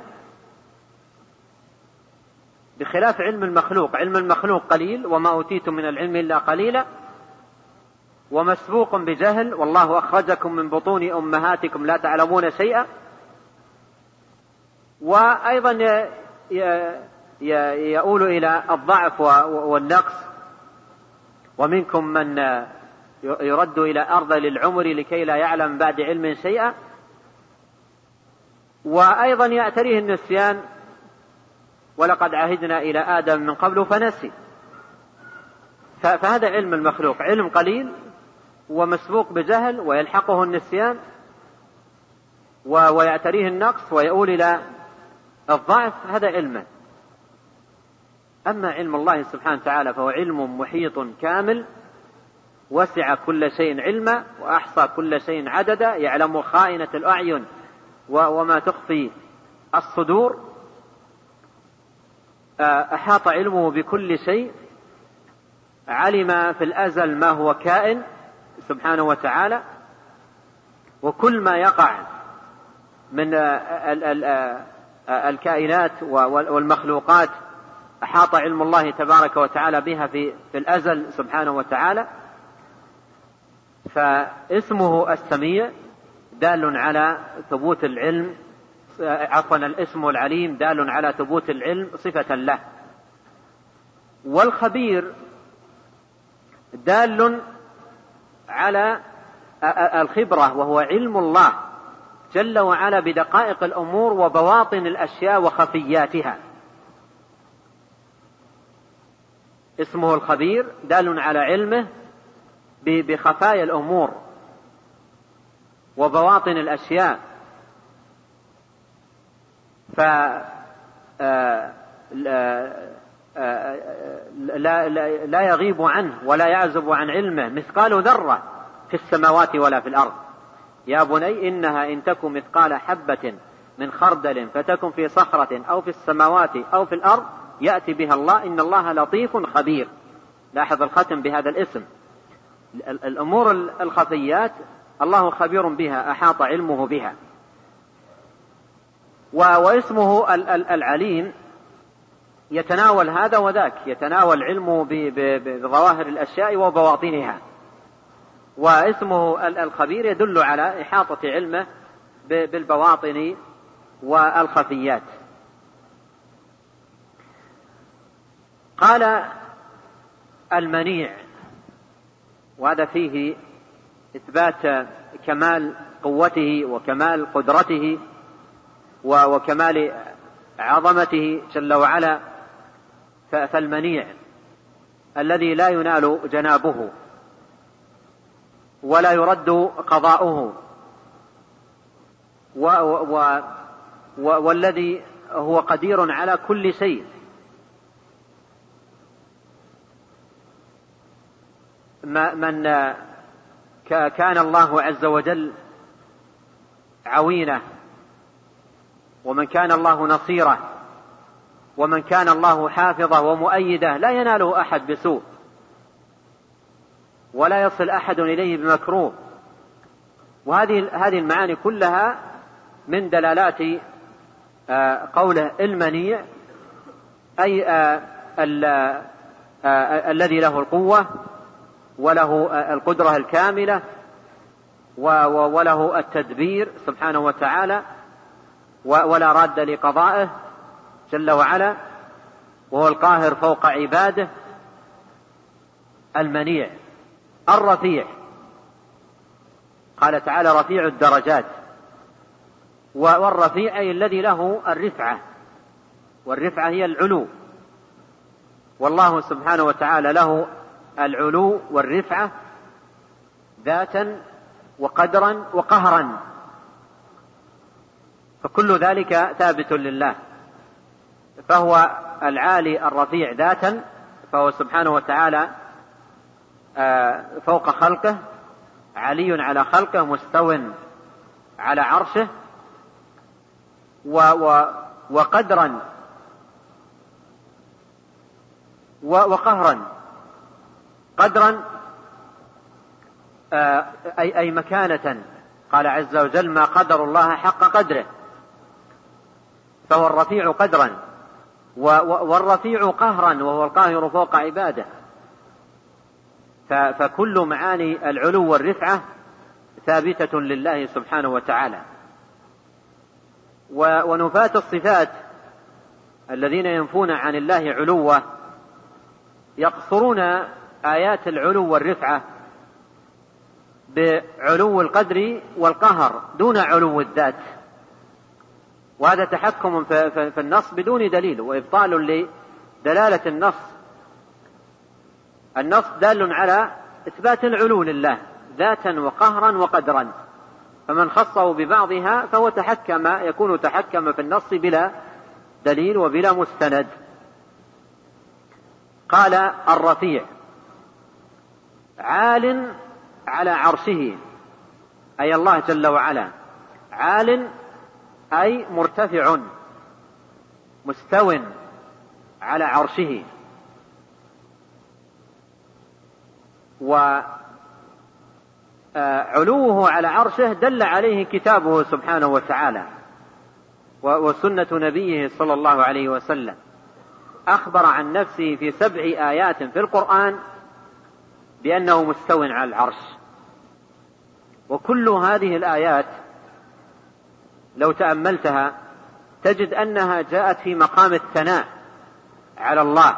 Speaker 2: بخلاف علم المخلوق. علم المخلوق قليل، وما أوتيتم من العلم إلا قليلا، ومسبوق بجهل، والله أخرجكم من بطون أمهاتكم لا تعلمون شيئا. وأيضا يؤول إلى الضعف والنقص، ومنكم من يرد إلى أرذل العمر لكي لا يعلم بعد علم شيئا. وأيضا يعتريه النسيان، ولقد عهدنا إلى آدم من قبل فنسي. فهذا علم المخلوق علم قليل ومسبوق بجهل، ويلحقه النسيان ويعتريه النقص ويؤول إلى الضعف، هذا علمه. أما علم الله سبحانه وتعالى فهو علم محيط كامل، وسع كل شيء علما وأحصى كل شيء عددا، يعلم خائنة الأعين وما تخفي الصدور، أحاط علمه بكل شيء، علم في الأزل ما هو كائن سبحانه وتعالى، وكل ما يقع من الكائنات والمخلوقات أحاط علم الله تبارك وتعالى بها في الأزل سبحانه وتعالى. فاسمه السميع دال على ثبوت العلم، عفوا الاسم العليم دال على ثبوت العلم صفة له. والخبير دال على الخبرة، وهو علم الله جل وعلا بدقائق الأمور وبواطن الأشياء وخفياتها. اسمه الخبير دال على علمه بخفايا الأمور وبواطن الأشياء، فلا لا يغيب عنه ولا يعزب عن علمه مثقال ذرة في السماوات ولا في الأرض. يا بني إنها إن تكن مثقال حبة من خردل فتكن في صخرة أو في السماوات أو في الأرض يأتي بها الله إن الله لطيف خبير. لاحظ الختم بهذا الاسم. الأمور الخفيات الله خبير بها، أحاط علمه بها. واسمه العليم يتناول هذا وذاك، يتناول علمه بظواهر الأشياء وبواطنها. واسمه الخبير يدل على إحاطة علمه بالبواطن والخفيات. قال المنيع، وهذا فيه إثبات كمال قوته وكمال قدرته وكمال عظمته جل وعلا. فالمنيع الذي لا ينال جنابه ولا يرد قضاؤه، و و والذي هو قدير على كل شيء. من كان الله عز وجل عوينه، ومن كان الله نصيره، ومن كان الله حافظه ومؤيده، لا يناله أحد بسوء ولا يصل أحد إليه بمكروه. وهذه هذه المعاني كلها من دلالات قوله المنيع، أي الذي له القوة وله القدرة الكاملة وله التدبير سبحانه وتعالى، ولا راد لقضائه جل وعلا، وهو القاهر فوق عباده. المنيع الرفيع، قال تعالى رفيع الدرجات. والرفيع أي الذي له الرفعة، والرفعة هي العلو، والله سبحانه وتعالى له العلو والرفعة ذاتا وقدرا وقهرا، فكل ذلك ثابت لله. فهو العالي الرفيع ذاتا، فهو سبحانه وتعالى فوق خلقه، علي على خلقه، مستو على عرشه. وقدرا وقهرا. قدرا أي, أي مكانة، قال عز وجل ما قدر الله حق قدره، فهو الرفيع قدرا، والرفيع قهرا، وهو القاهر فوق عباده. فكل معاني العلو والرفعة ثابتة لله سبحانه وتعالى. ونفاة الصفات الذين ينفون عن الله علوه يقصرون آيات العلو والرفعة بعلو القدر والقهر دون علو الذات، وهذا تحكم في النص بدون دليل وإبطال لدلالة النص. النص دال على إثبات العلو لله ذاتا وقهرا وقدرا، فمن خصه ببعضها فهو تحكم يكون تحكم في النص بلا دليل وبلا مستند. قال الرفيع عال على عرشه، أي الله جل وعلا عال أي مرتفع مستو على عرشه. وعلوه على عرشه دل عليه كتابه سبحانه وتعالى وسنة نبيه صلى الله عليه وسلم، أخبر عن نفسه في سبع آيات في القرآن بأنه مستو على العرش. وكل هذه الآيات لو تأملتها تجد أنها جاءت في مقام الثناء على الله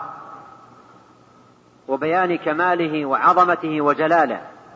Speaker 2: وبيان كماله وعظمته وجلاله،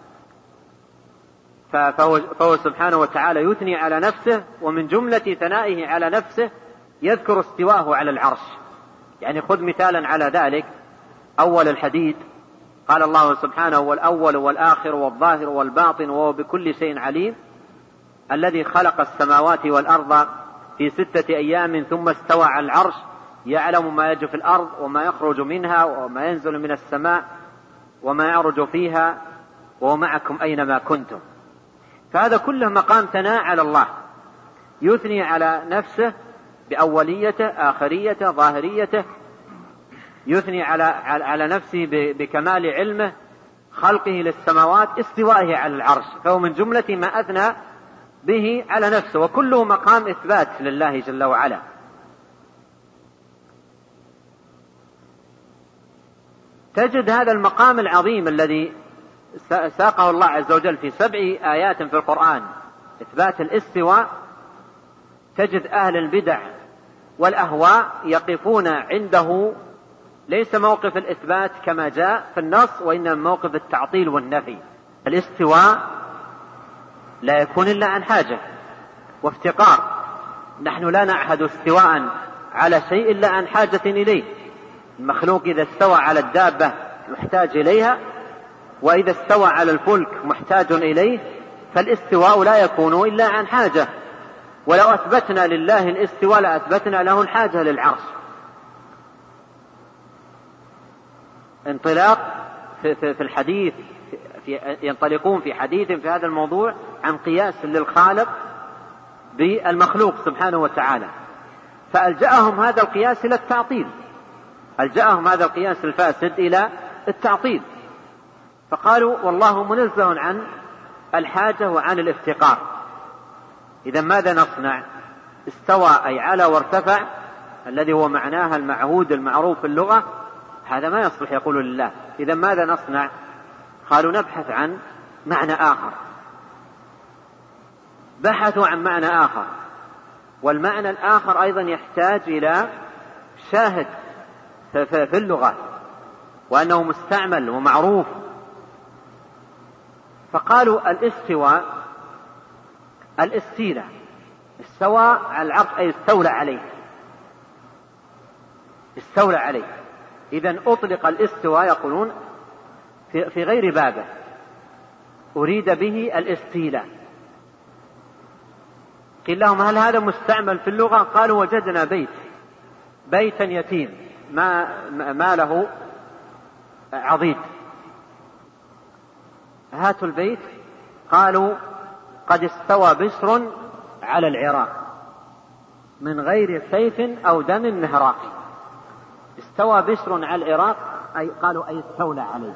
Speaker 2: فهو, فهو سبحانه وتعالى يثني على نفسه، ومن جملة ثنائه على نفسه يذكر استواءه على العرش. يعني خذ مثالا على ذلك، أول الحديد قال الله سبحانه والأول والآخر والظاهر والباطن وهو بكل شيء عليم، الذي خلق السماوات والأرض في ستة أيام ثم استوى على العرش يعلم ما يجري في الأرض وما يخرج منها وما ينزل من السماء وما يعرج فيها وهو معكم أينما كنتم. فهذا كله مقام ثناء على الله، يثني على نفسه بأوليته آخريته ظاهريته، يثني على, على نفسه بكمال علمه خلقه للسماوات استوائه على العرش، فهو من جملة ما أثنى به على نفسه، وكله مقام إثبات لله جل وعلا. تجد هذا المقام العظيم الذي ساقه الله عز وجل في سبع آيات في القرآن إثبات الاستواء، تجد أهل البدع والأهواء يقفون عنده ليس موقف الإثبات كما جاء في النص، وإنما موقف التعطيل والنفي. الاستواء لا يكون إلا عن حاجة وافتقار، نحن لا نعهد استواء على شيء إلا عن حاجة إليه. المخلوق إذا استوى على الدابة محتاج إليها، وإذا استوى على الفلك محتاج إليه، فالاستواء لا يكون إلا عن حاجة. ولو أثبتنا لله الاستواء لأثبتنا له الحاجة للعرش. انطلاق في, في, في الحديث في ينطلقون في حديث في هذا الموضوع عن قياس للخالق بالمخلوق سبحانه وتعالى، فألجأهم هذا القياس إلى التعطيل، ألجأهم هذا القياس الفاسد إلى التعطيل، فقالوا والله منزه عن الحاجة وعن الافتقار. إذا ماذا نصنع؟ استوى أي على وارتفع الذي هو معناها المعهود المعروف في اللغة، هذا ما يصلح يقول لله. إذا ماذا نصنع؟ قالوا نبحث عن معنى آخر. بحثوا عن معنى آخر، والمعنى الآخر أيضا يحتاج إلى شاهد في اللغة وأنه مستعمل ومعروف. فقالوا الاستواء الاستيلة، استوى على العرش أي استولى عليه، استولى عليه. إذن أطلق الاستواء يقولون في, في غير بابه، أريد به الاستيلة. قيل لهم هل هذا مستعمل في اللغة؟ قالوا وجدنا بيت بيتا يتيم ما, ما له عضيد، هاتوا البيت. قالوا قد استوى بشر على العراق من غير سيف أو دم مهراق. استوى بشر على العراق أي قالوا أي استولى عليه.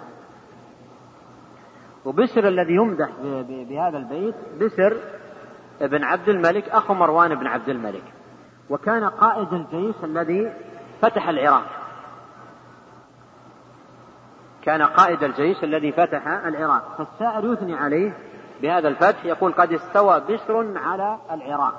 Speaker 2: وبشر الذي يمدح بهذا البيت بشر بن عبد الملك أخو مروان بن عبد الملك، وكان قائد الجيش الذي فتح العراق. كان قائد الجيش الذي فتح العراق. فالشاعر يثني عليه بهذا الفتح، يقول قد استوى بشر على العراق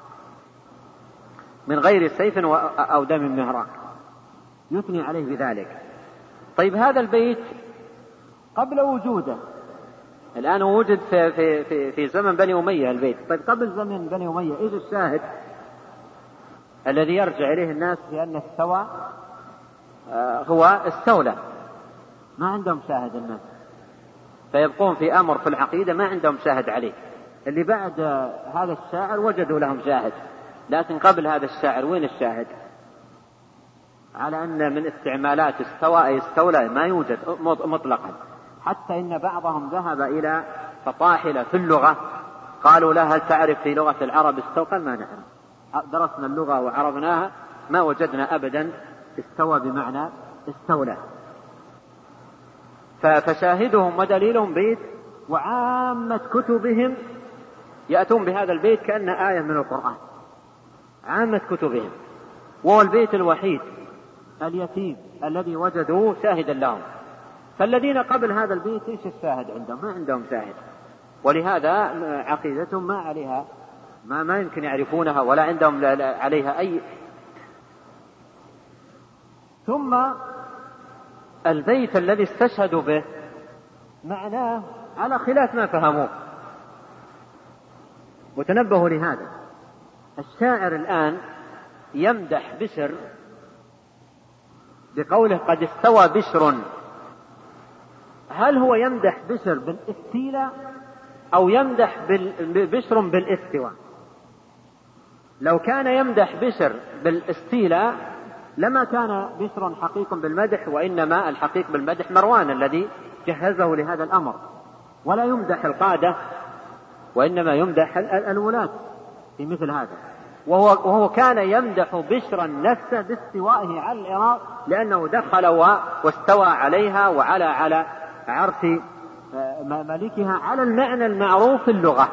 Speaker 2: من غير سيف أو دم مهراق، يثني عليه بذلك. طيب هذا البيت قبل وجوده، الآن وجد في, في, في, في زمن بني أمية البيت. طيب قبل زمن بني أمية إيش الشاهد الذي يرجع إليه الناس بأن استوى آه هو استولى؟ ما عندهم شاهد الناس، فيبقون في أمر في العقيدة ما عندهم شاهد عليه. اللي بعد هذا الشاعر وجدوا لهم شاهد، لكن قبل هذا الشاعر وين الشاهد على أن من استعمالات استوى أي استولى ما يوجد مطلقا. حتى إن بعضهم ذهب إلى فطاحلة في اللغة قالوا لا هل تعرف في لغة العرب استوى؟ قال ما نعرف، درسنا اللغة وعرفناها ما وجدنا أبدا استوى بمعنى استولى. فشاهدهم ودليلهم بيت، وعامة كتبهم يأتون بهذا البيت كأنه آية من القرآن، عامة كتبهم، وهو البيت الوحيد اليتيم الذي وجدوه شاهدا لهم. فالذين قبل هذا البيت ايش الشاهد عندهم؟ ما عندهم شاهد، ولهذا عقيدتهم ما عليها ما, ما يمكن يعرفونها ولا عندهم عليها أي. ثم البيت الذي استشهدوا به معناه على خلاف ما فهموه، وتنبهوا لهذا. الشاعر الآن يمدح بشر بقوله قد استوى بشر، هل هو يمدح بشر بالاستيلاء أو يمدح بشر بالاستواء؟ لو كان يمدح بشر بالاستيلاء لما كان بشر حقيق بالمدح، وإنما الحقيق بالمدح مروان الذي جهزه لهذا الأمر، ولا يمدح القادة وإنما يمدح الولاة في مثل هذا. وهو, وهو كان يمدح بشرا نفسه باستوائه على العراق لأنه دخل واستوى عليها وعلى على عرش ملكها على المعنى المعروف في اللغة،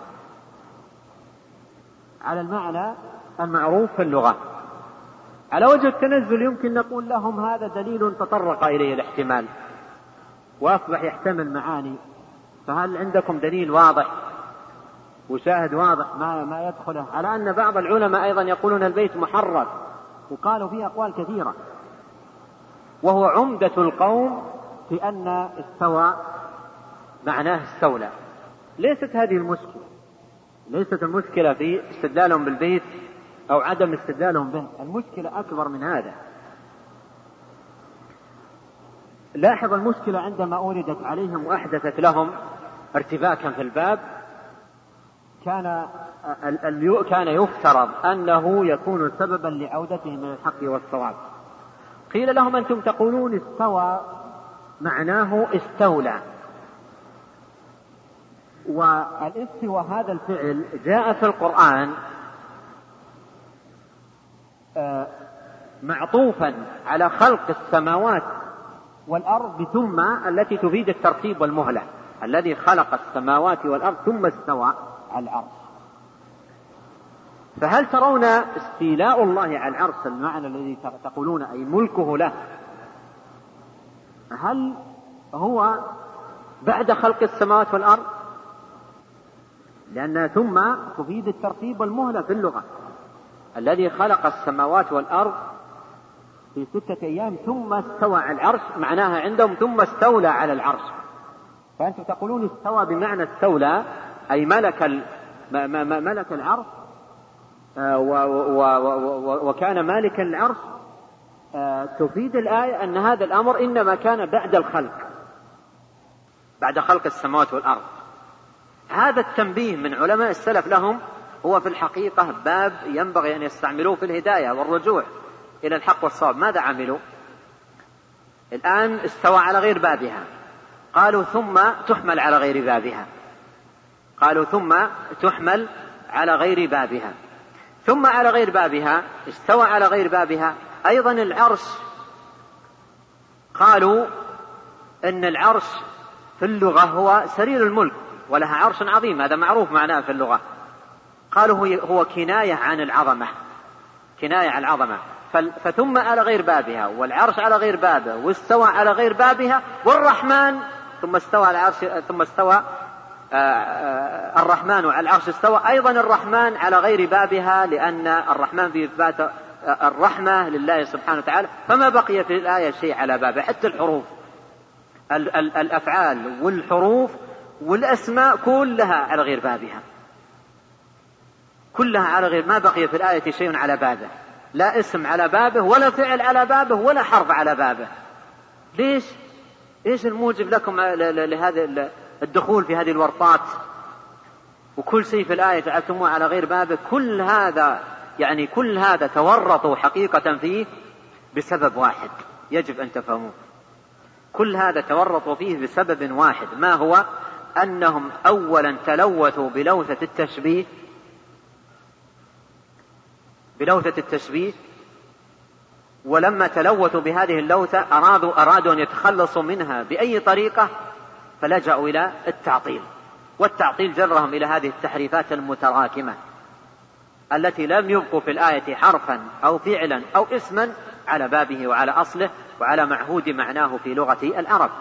Speaker 2: على المعنى المعروف في اللغة. على وجه التنزل يمكن نقول لهم هذا دليل تطرق إليه الاحتمال وأصبح يحتمل معاني، فهل عندكم دليل واضح وشاهد واضح ما, ما يدخله؟ على أن بعض العلماء أيضا يقولون البيت محرف، وقالوا فيه أقوال كثيرة، وهو عمدة القوم في أن استوى معناه استولى. ليست هذه المشكلة، ليست المشكلة في استدلالهم بالبيت أو عدم استدلالهم به، المشكلة أكبر من هذا. لاحظ المشكلة عندما أوردت عليهم وأحدثت لهم ارتباكا في الباب، كان كان يفترض أنه يكون سببا لعودتهم من الحق والصواب. قيل لهم أنتم تقولون استوى معناه استولى، والاستوى هذا الفعل جاء في القرآن معطوفا على خلق السماوات والأرض ثم التي تفيد الترتيب والمهلة، الذي خلق السماوات والأرض ثم استوى على العرش. فهل ترون استيلاء الله على العرش المعنى الذي تقولون أي ملكه له، هل هو بعد خلق السماوات والأرض؟ لأن ثم تفيد الترتيب والمهلة في اللغة، الذي خلق السماوات والأرض في ستة أيام ثم استوى على العرش، معناها عندهم ثم استولى على العرش. فأنتم تقولون استوى بمعنى استولى أي ملك ملك العرش وكان مالكا العرش. تفيد الآية أن هذا الأمر إنما كان بعد الخلق، بعد خلق السماوات والأرض. هذا التنبيه من علماء السلف لهم هو في الحقيقة باب ينبغي أن يستعملوه في الهداية والرجوع إلى الحق والصواب. ماذا عملوا؟ الآن استوى على غير بابها، قالوا ثم تحمل على غير بابها، قالوا ثم تحمل على غير بابها، ثم على غير بابها، استوى على غير بابها. أيضا العرش، قالوا إن العرش في اللغة هو سرير الملك ولها عرش عظيم، هذا معروف معناه في اللغة. قالوا هو كناية عن العظمة، كناية عن العظمة. فثم على غير بابها، والعرش على غير بابه، واستوى على غير بابها، والرحمن ثم استوى على العرش، ثم استوى الرحمن على العرش استوى، أيضا الرحمن على غير بابها، لأن الرحمن في إثبات الرحمة لله سبحانه وتعالى، فما بقي في الآية شيء على بابه. حتى الحروف، الأفعال والحروف والأسماء كلها على غير بابها، كلها على غير، ما بقي في الآية شيء على بابه، لا اسم على بابه ولا فعل على بابه ولا حرف على بابه. ليش؟ إيش الموجب لكم لهذا الدخول في هذه الورطات؟ وكل شيء في الآية جعلتموه على غير بابه. كل هذا يعني كل هذا تورطوا حقيقة فيه بسبب واحد يجب أن تفهموه. كل هذا تورطوا فيه بسبب واحد، ما هو؟ أنهم أولا تلوثوا بلوثة التشبيه بلوثة التشبيه ولما تلوثوا بهذه اللوثة أرادوا, أرادوا أن يتخلصوا منها بأي طريقة، فلجأوا إلى التعطيل، والتعطيل جرهم إلى هذه التحريفات المتراكمة التي لم يبقوا في الآية حرفا أو فعلا أو اسما على بابه وعلى أصله وعلى معهود معناه في لغة العرب.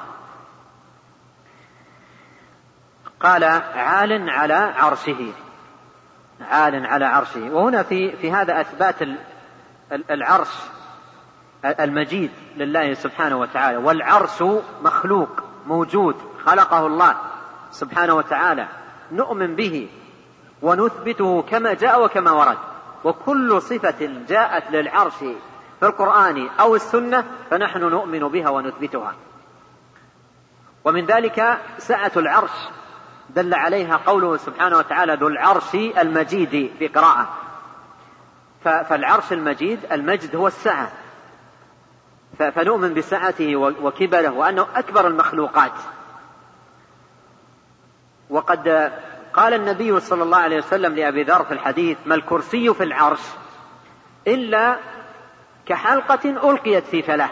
Speaker 2: قال عال على عرشه، عال على عرشه. وهنا في, في هذا أثبات العرش المجيد لله سبحانه وتعالى، والعرش مخلوق موجود خلقه الله سبحانه وتعالى، نؤمن به ونثبته كما جاء وكما ورد. وكل صفة جاءت للعرش في القرآن أو السنة فنحن نؤمن بها ونثبتها. ومن ذلك سعة العرش دل عليها قوله سبحانه وتعالى ذو العرش المجيد في قراءة. فالعرش المجيد، المجد هو السعة، فنؤمن بسعته وكبره وأنه أكبر المخلوقات. وقد قال النبي صلى الله عليه وسلم لأبي ذر في الحديث: ما الكرسي في العرش إلا كحلقة ألقيت في فلاة.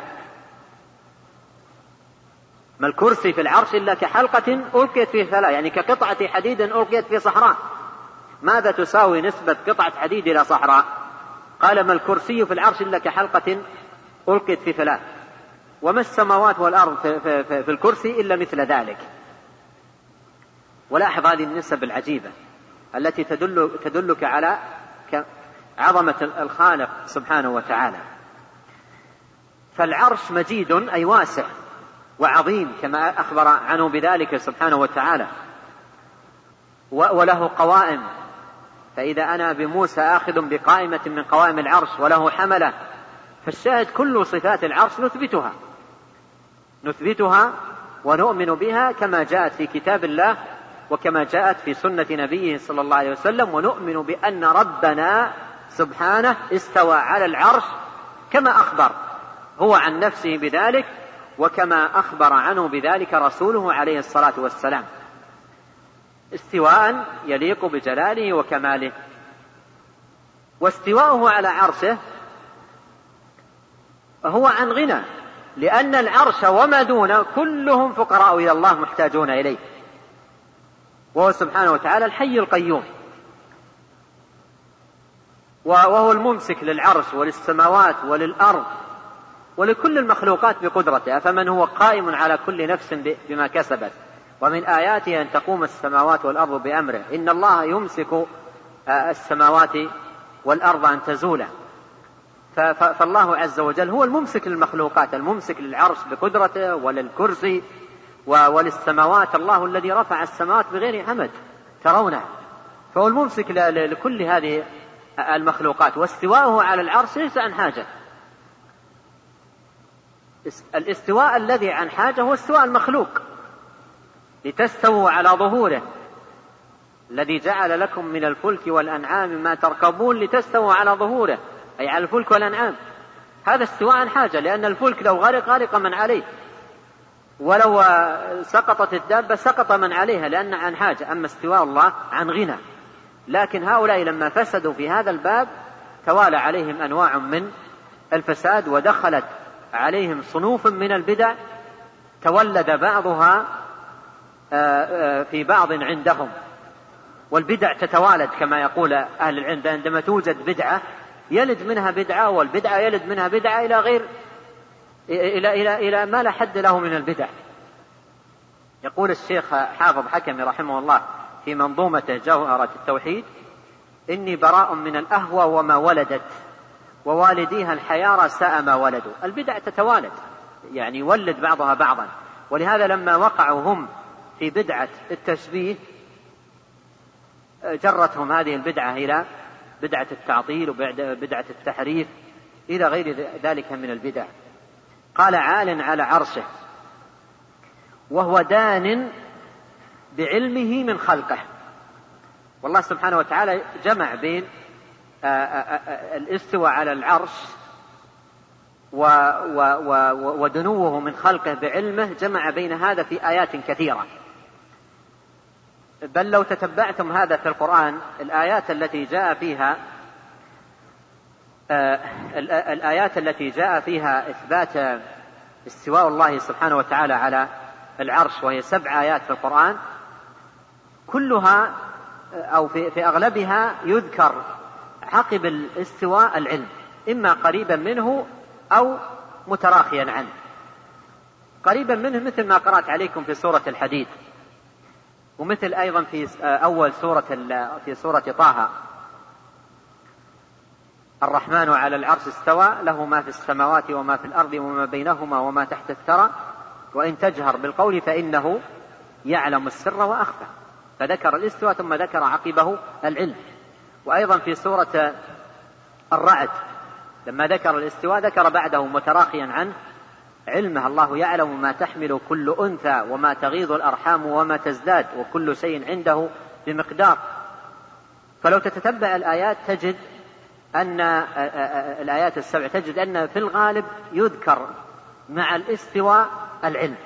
Speaker 2: ما الكرسي في العرش إلا كحلقة ألقيت في فلاة، يعني كقطعة حديد ألقيت في صحراء. ماذا تساوي نسبة قطعة حديد إلى صحراء؟ قال: ما الكرسي في العرش إلا كحلقة ألقيت في فلاة، وما السماوات والأرض في, في, في, في الكرسي إلا مثل ذلك. ولاحظ هذه النسب العجيبة التي تدل تدلك على عظمة الخالق سبحانه وتعالى. فالعرش مجيد أي واسع وعظيم كما أخبر عنه بذلك سبحانه وتعالى، وله قوائم، فإذا أنا بموسى آخذ بقائمة من قوائم العرش وله حملة. فالشاهد كل صفات العرش نثبتها نثبتها ونؤمن بها كما جاءت في كتاب الله وكما جاءت في سنة نبيه صلى الله عليه وسلم، ونؤمن بأن ربنا سبحانه استوى على العرش كما أخبر هو عن نفسه بذلك، وكما أخبر عنه بذلك رسوله عليه الصلاة والسلام، استواء يليق بجلاله وكماله. واستواءه على عرشه هو عن غنى، لأن العرش وما دونه كلهم فقراء إلى الله محتاجون إليه، وهو سبحانه وتعالى الحي القيوم، وهو الممسك للعرش وللسماوات وللأرض ولكل المخلوقات بقدرته. فمن هو قائم على كل نفس بما كسبت، ومن آياته أن تقوم السماوات والأرض بأمره، إن الله يمسك السماوات والأرض أن تزولا. فالله عز وجل هو الممسك للمخلوقات، الممسك للعرش بقدرته وللكرسي وللسماوات، الله الذي رفع السماوات بغير عمد ترونه، فهو الممسك لكل هذه المخلوقات. واستواءه على العرش ليس عن حاجة، الاستواء الذي عن حاجة هو استواء المخلوق، لتستووا على ظهوره، الذي جعل لكم من الفلك والأنعام ما تركبون لتستووا على ظهوره، أي على الفلك والأنعام. هذا استواء عن حاجة، لأن الفلك لو غرق غرق من عليه، ولو سقطت الدابة سقط من عليها، لأن عن حاجة. أما استواء الله عن غنى. لكن هؤلاء لما فسدوا في هذا الباب توالى عليهم أنواع من الفساد، ودخلت عليهم صنوف من البدع تولد بعضها في بعض عندهم. والبدع تتوالد كما يقول أهل العلم، عندما توجد بدعة يلد منها بدعة، والبدعة يلد منها بدعة إلى غير إلى إلى إلى ما لا حد له من البدع. يقول الشيخ حافظ حكمي رحمه الله في منظومته جوهرة التوحيد: إني براء من الأهوى وما ولدت، ووالديها الحيارى ساء ما ولدوا. البدع تتوالد، يعني يولد بعضها بعضا. ولهذا لما وقعوا هم في بدعة التشبيه جرتهم هذه البدعة إلى بدعة التعطيل وبدعة التحريف إلى غير ذلك من البدع. قال: عال على عرشه وهو دان بعلمه من خلقه. والله سبحانه وتعالى جمع بين الاستواء على العرش ودنوه من خلقه بعلمه، جمع بين هذا في آيات كثيرة. بل لو تتبعتم هذا في القرآن، الآيات التي جاء فيها الآيات التي جاء فيها إثبات استواء الله سبحانه وتعالى على العرش، وهي سبع آيات في القرآن، كلها أو في, في أغلبها يذكر عقب الاستواء العلم، إما قريبا منه أو متراخيا عنه. قريبا منه مثل ما قرأت عليكم في سورة الحديد، ومثل أيضا في أول سورة في سورة طه: الرحمن على العرش استوى له ما في السماوات وما في الأرض وما بينهما وما تحت الثرى وإن تجهر بالقول فإنه يعلم السر وأخفى. فذكر الاستواء ثم ذكر عقبه العلم. وأيضا في سورة الرعد لما ذكر الاستواء ذكر بعده متراخيا عنه علمه: الله يعلم ما تحمل كل أنثى وما تغيض الأرحام وما تزداد وكل شيء عنده بمقدار. فلو تتتبع الآيات تجد أن الآيات السبع تجد أن في الغالب يذكر مع الاستواء العلم،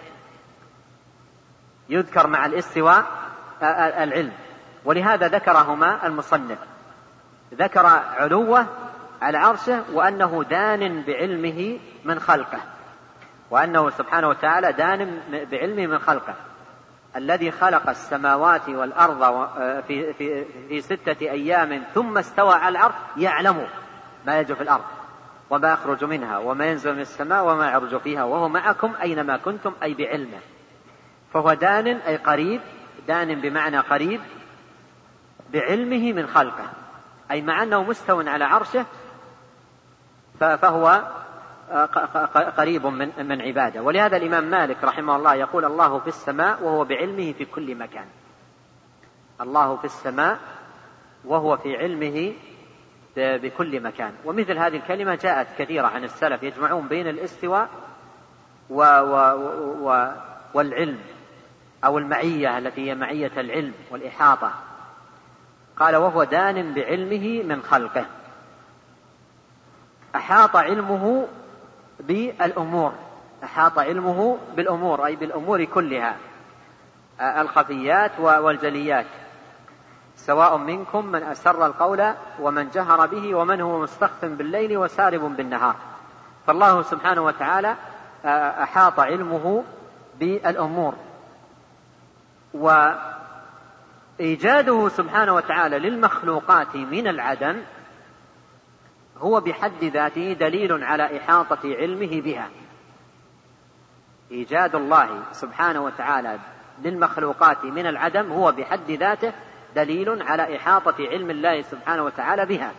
Speaker 2: يذكر مع الاستواء العلم. ولهذا ذكرهما المصنف، ذكر علوه على عرشه وأنه دان بعلمه من خلقه، وأنه سبحانه وتعالى دان بعلمه من خلقه، الذي خلق السماوات والأرض في, في, في ستة أيام ثم استوى على العرش يعلم ما يجري في الأرض وما يخرج منها وما ينزل من السماء وما يعرج فيها وهو معكم أينما كنتم، أي بعلمه. فهو دان أي قريب، دان بمعنى قريب بعلمه من خلقه، أي مع أنه مستو على عرشه فهو قريب من من عباده. ولهذا الإمام مالك رحمه الله يقول: الله في السماء وهو بعلمه في كل مكان. الله في السماء وهو في علمه بكل مكان. ومثل هذه الكلمة جاءت كثيرة عن السلف يجمعون بين الاستواء و و و والعلم أو المعية التي هي معية العلم والإحاطة. قال: وهو دان بعلمه من خلقه. أحاط علمه بالأمور، أحاط علمه بالأمور أي بالأمور كلها، الخفيات والجليات، سواء منكم من أسر القول ومن جهر به ومن هو مستخف بالليل وسارب بالنهار. فالله سبحانه وتعالى أحاط علمه بالأمور. وإيجاده سبحانه وتعالى للمخلوقات من العدم هو بحد ذاته دليل على إحاطة علمه بها. إيجاد الله سبحانه وتعالى للمخلوقات من العدم هو بحد ذاته دليل على إحاطة علم الله سبحانه وتعالى بها.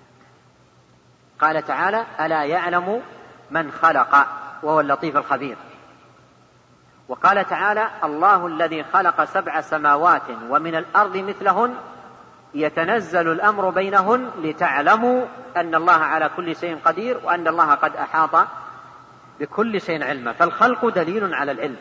Speaker 2: قال تعالى: ألا يعلم من خلق وهو اللطيف الخبير. وقال تعالى: الله الذي خلق سبع سماوات ومن الأرض مثلهن يتنزل الأمر بينهن لتعلموا أن الله على كل شيء قدير وأن الله قد أحاط بكل شيء علما. فالخلق دليل على العلم.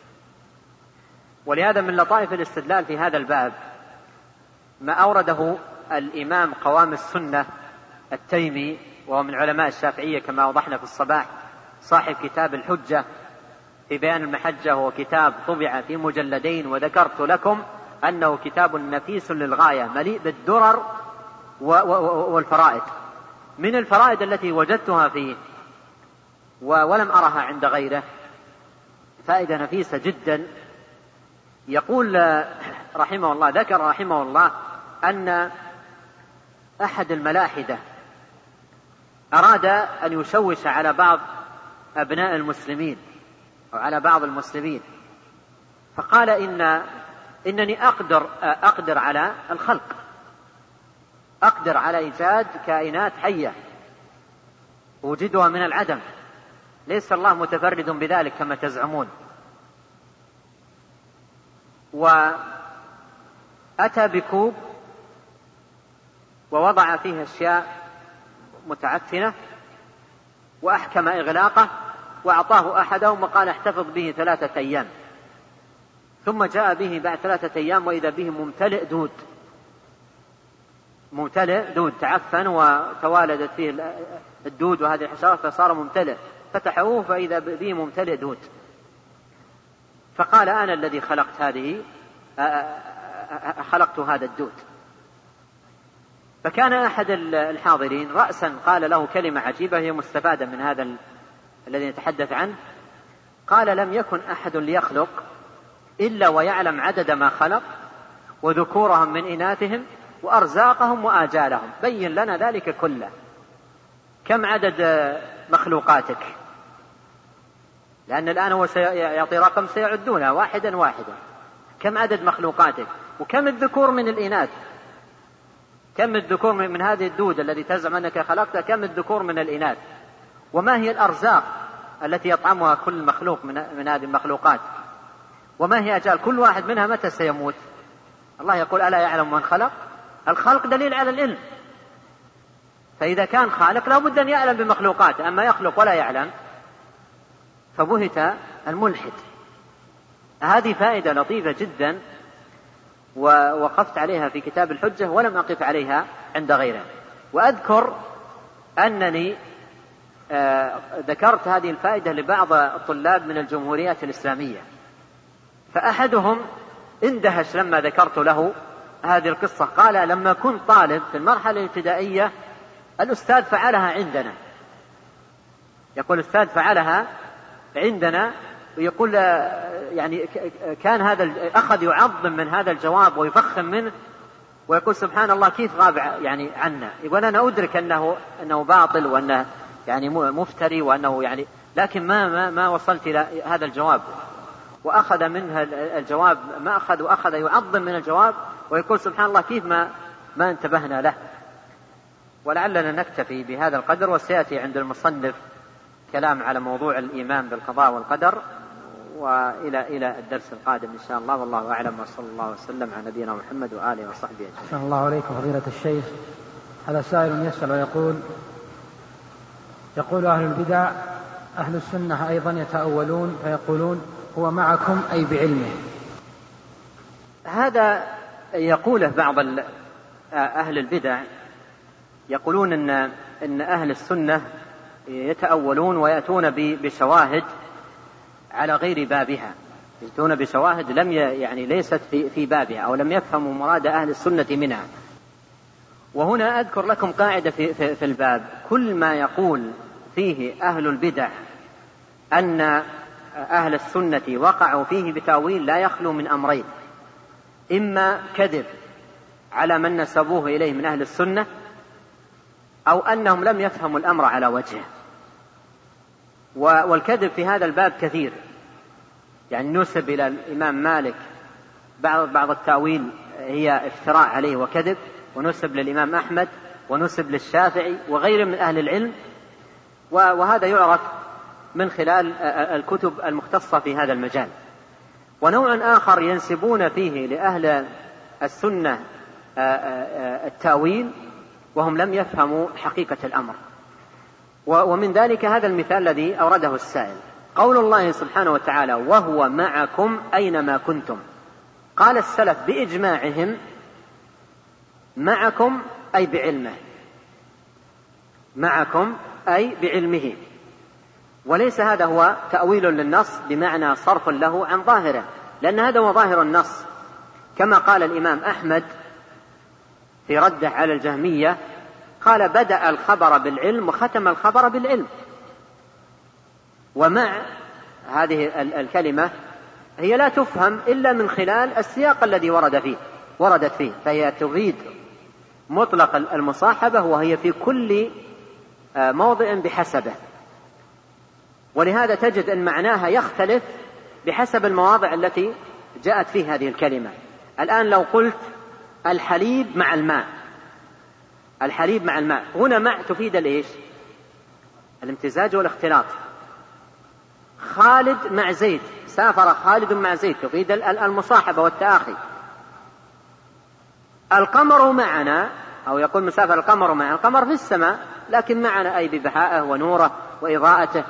Speaker 2: ولهذا من لطائف الاستدلال في هذا الباب ما أورده الإمام قوام السنة التيمي، وهو من علماء الشافعية كما وضحنا في الصباح، صاحب كتاب الحجة في بيان المحجة، وهو كتاب طبع في مجلدين، وذكرت لكم أنه كتاب نفيس للغاية مليء بالدرر والفرائد. من الفرائد التي وجدتها فيه ولم أرها عند غيره فائدة نفيسة جدا. يقول رحمه الله، ذكر رحمه الله أن أحد الملاحدة أراد أن يشوش على بعض أبناء المسلمين أو على بعض المسلمين، فقال إن إنني أقدر, أقدر على الخلق، أقدر على إيجاد كائنات حية وجدها من العدم، ليس الله متفرد بذلك كما تزعمون. وأتى بكوب ووضع فيه أشياء متعفنة وأحكم إغلاقه وأعطاه أحدهم وقال احتفظ به ثلاثة أيام، ثم جاء به بعد ثلاثة أيام وإذا به ممتلئ دود، ممتلئ دود تعفن وتوالدت فيه الدود وهذه الحشرات فصار ممتلئ، فتحوه فإذا به ممتلئ دود، فقال أنا الذي خلقت هذه خلقت هذا الدود. فكان أحد الحاضرين رأسا قال له كلمة عجيبة هي مستفادة من هذا الذي نتحدث عنه، قال لم يكن أحد ليخلق إلا ويعلم عدد ما خلق وذكورهم من إناثهم وأرزاقهم وآجالهم، بين لنا ذلك كله، كم عدد مخلوقاتك، لأن الآن هو سيعطي رقم سيعدونها واحدا واحدا، كم عدد مخلوقاتك وكم الذكور من الإناث، كم الذكور من هذه الدود الذي تزعم أنك خلقتها، كم الذكور من الإناث، وما هي الأرزاق التي يطعمها كل مخلوق من, من هذه المخلوقات، وما هي أجال كل واحد منها متى سيموت. الله يقول ألا يعلم من خلق، الخلق دليل على العلم، فإذا كان خالق لا بد أن يعلم بمخلوقاته، أما يخلق ولا يعلم فبهت الملحد. هذه فائدة لطيفة جدا ووقفت عليها في كتاب الحجة ولم أقف عليها عند غيره. وأذكر أنني آه ذكرت هذه الفائدة لبعض الطلاب من الجمهوريات الإسلامية، فأحدهم اندهش لما ذكرت له هذه القصة، قال لما كنت طالب في المرحلة الابتدائية الأستاذ فعلها عندنا، يقول الأستاذ فعلها عندنا، ويقول يعني كان هذا أخذ يعظم من هذا الجواب ويفخم منه ويقول سبحان الله كيف غاب يعني عنا، يقول أنا أدرك أنه أنه باطل وأنه يعني مفتري وأنه يعني، لكن ما ما ما وصلت إلى هذا الجواب، وأخذ منها الجواب ما أخذ، وأخذ يعظم من الجواب ويقول سبحان الله كيف ما ما انتبهنا له. ولعلنا نكتفي بهذا القدر، وسيأتي عند المصنف كلام على موضوع الإيمان بالقضاء والقدر، وإلى إلى الدرس القادم إن شاء الله، والله أعلم، وصلى الله وسلم على نبينا محمد وآله وصحبه أجمعين.
Speaker 1: أحسن الله عليكم فضيلة الشيخ. هذا سائل يسأل ويقول يقول أهل البدع أهل السنة أيضا يتأولون فيقولون هو معكم أي بعلمه.
Speaker 2: هذا يقوله بعض أهل البدع، يقولون إن إن أهل السنة يتأولون ويأتون بشواهد على غير بابها، يأتون بشواهد لم يعني ليست في في بابها أو لم يفهموا مراد أهل السنة منها. وهنا أذكر لكم قاعدة في في, في الباب، كل ما يقول فيه أهل البدع أن أهل السنة وقعوا فيه بتأويل لا يخلو من أمرين، إما كذب على من نسبوه إليه من أهل السنة، أو أنهم لم يفهموا الأمر على وجهه. والكذب في هذا الباب كثير، يعني نسب إلى الإمام مالك بعض بعض التأويل هي افتراء عليه وكذب، ونسب للإمام أحمد ونسب للشافعي وغيره من أهل العلم، وهذا يعرف من خلال الكتب المختصة في هذا المجال. ونوع آخر ينسبون فيه لأهل السنة التأويل وهم لم يفهموا حقيقة الأمر. ومن ذلك هذا المثال الذي أورده السائل، قول الله سبحانه وتعالى وهو معكم أينما كنتم. قال السلف بإجماعهم معكم أي بعلمه، معكم أي بعلمه، وليس هذا هو تأويل للنص بمعنى صرف له عن ظاهره، لأن هذا هو ظاهر النص، كما قال الإمام أحمد في رده على الجهمية، قال بدأ الخبر بالعلم وختم الخبر بالعلم. ومع هذه الكلمة هي لا تفهم إلا من خلال السياق الذي ورد فيه وردت فيه، فهي تفيد مطلق المصاحبة، وهي في كل
Speaker 3: موضع بحسبه، ولهذا تجد أن معناها يختلف بحسب المواضع التي جاءت فيه هذه الكلمة. الآن لو قلت الحليب مع الماء، الحليب مع الماء، هنا مع تفيد الإيش؟ الامتزاج والاختلاط. خالد مع زيد، سافر خالد مع زيد، تفيد المصاحبة والتآخي. القمر معنا، أو يقول مسافر القمر معنا، القمر في السماء لكن معنا أي ببهائه ونوره وإضاءته.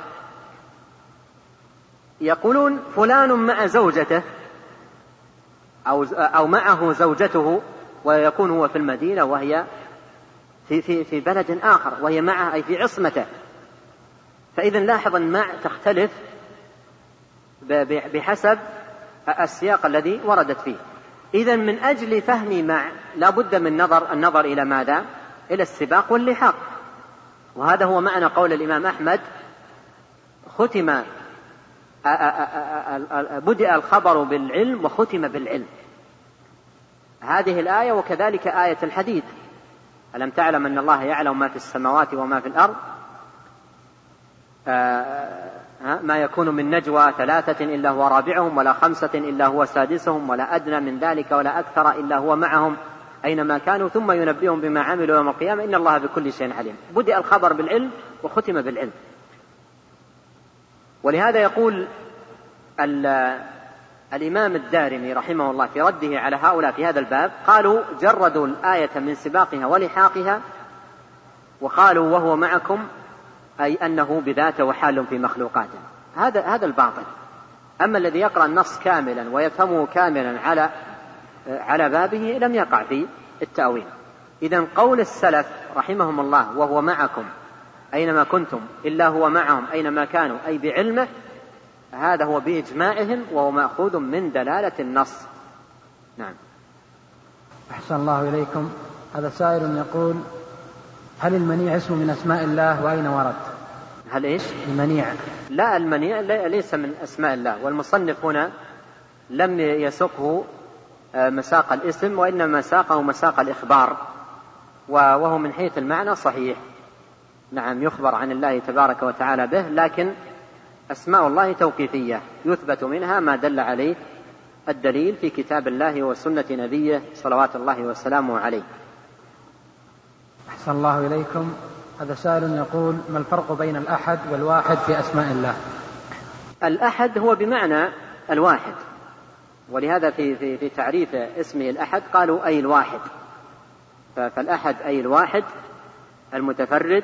Speaker 3: يقولون فلان مع زوجته أو, أو معه زوجته، ويكون هو في المدينة وهي في, في, في بلد آخر، وهي معه أي في عصمته. فإذا لاحظ أن مع تختلف بحسب السياق الذي وردت فيه. إذا من أجل فهم مع لا بد من نظر النظر إلى ماذا؟ إلى السباق واللحاق. وهذا هو معنى قول الإمام أحمد: ختم بدأ الخبر بالعلم وختم بالعلم. هذه الآية وكذلك آية الحديد: ألم تعلم أن الله يعلم ما في السماوات وما في الأرض، ما يكون من نجوى ثلاثة إلا هو رابعهم ولا خمسة إلا هو سادسهم ولا أدنى من ذلك ولا أكثر إلا هو معهم أينما كانوا ثم ينبئهم بما عملوا يوم القيامة إن الله بكل شيء عليم. بدأ الخبر بالعلم وختم بالعلم. ولهذا يقول الإمام الدارمي رحمه الله في رده على هؤلاء في هذا الباب، قالوا جردوا الآية من سباقها ولحاقها وقالوا وهو معكم، أي أنه بذاته وحال في مخلوقاته. هذا هذا الباطل. أما الذي يقرأ النص كاملا ويفهمه كاملا على على بابه لم يقع في التأويل. إذن قول السلف رحمهم الله وهو معكم أينما كنتم إلا هو معهم أينما كانوا أي بعلمه، هذا هو بإجماعهم وهو مأخوذ من دلالة النص. نعم.
Speaker 1: أحسن الله إليكم. هذا سائل يقول: هل المنيع اسم من أسماء الله وأين ورد؟
Speaker 3: هل إيش؟
Speaker 1: المنيع.
Speaker 3: لا، المنيع ليس من أسماء الله، والمصنف هنا لم يسقه مساق الاسم وإنما ساقه مساق الإخبار، وهو من حيث المعنى صحيح. نعم، يخبر عن الله تبارك وتعالى به، لكن أسماء الله توقيفية يثبت منها ما دل عليه الدليل في كتاب الله وسنة نبيه صلوات الله وسلامه عليه.
Speaker 1: أحسن الله إليكم. هذا سائل يقول: ما الفرق بين الأحد والواحد في أسماء الله؟
Speaker 3: الأحد هو بمعنى الواحد، ولهذا في, في, في تعريف اسمه الأحد قالوا أي الواحد. فالأحد أي الواحد المتفرد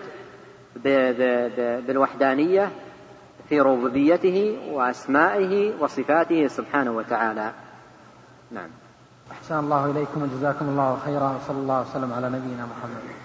Speaker 3: بالوحدانية في ربوبيته وأسمائه وصفاته سبحانه وتعالى. نعم.
Speaker 1: أحسن الله إليكم وجزاكم الله خيرا، وصلى الله وسلم على نبينا محمد.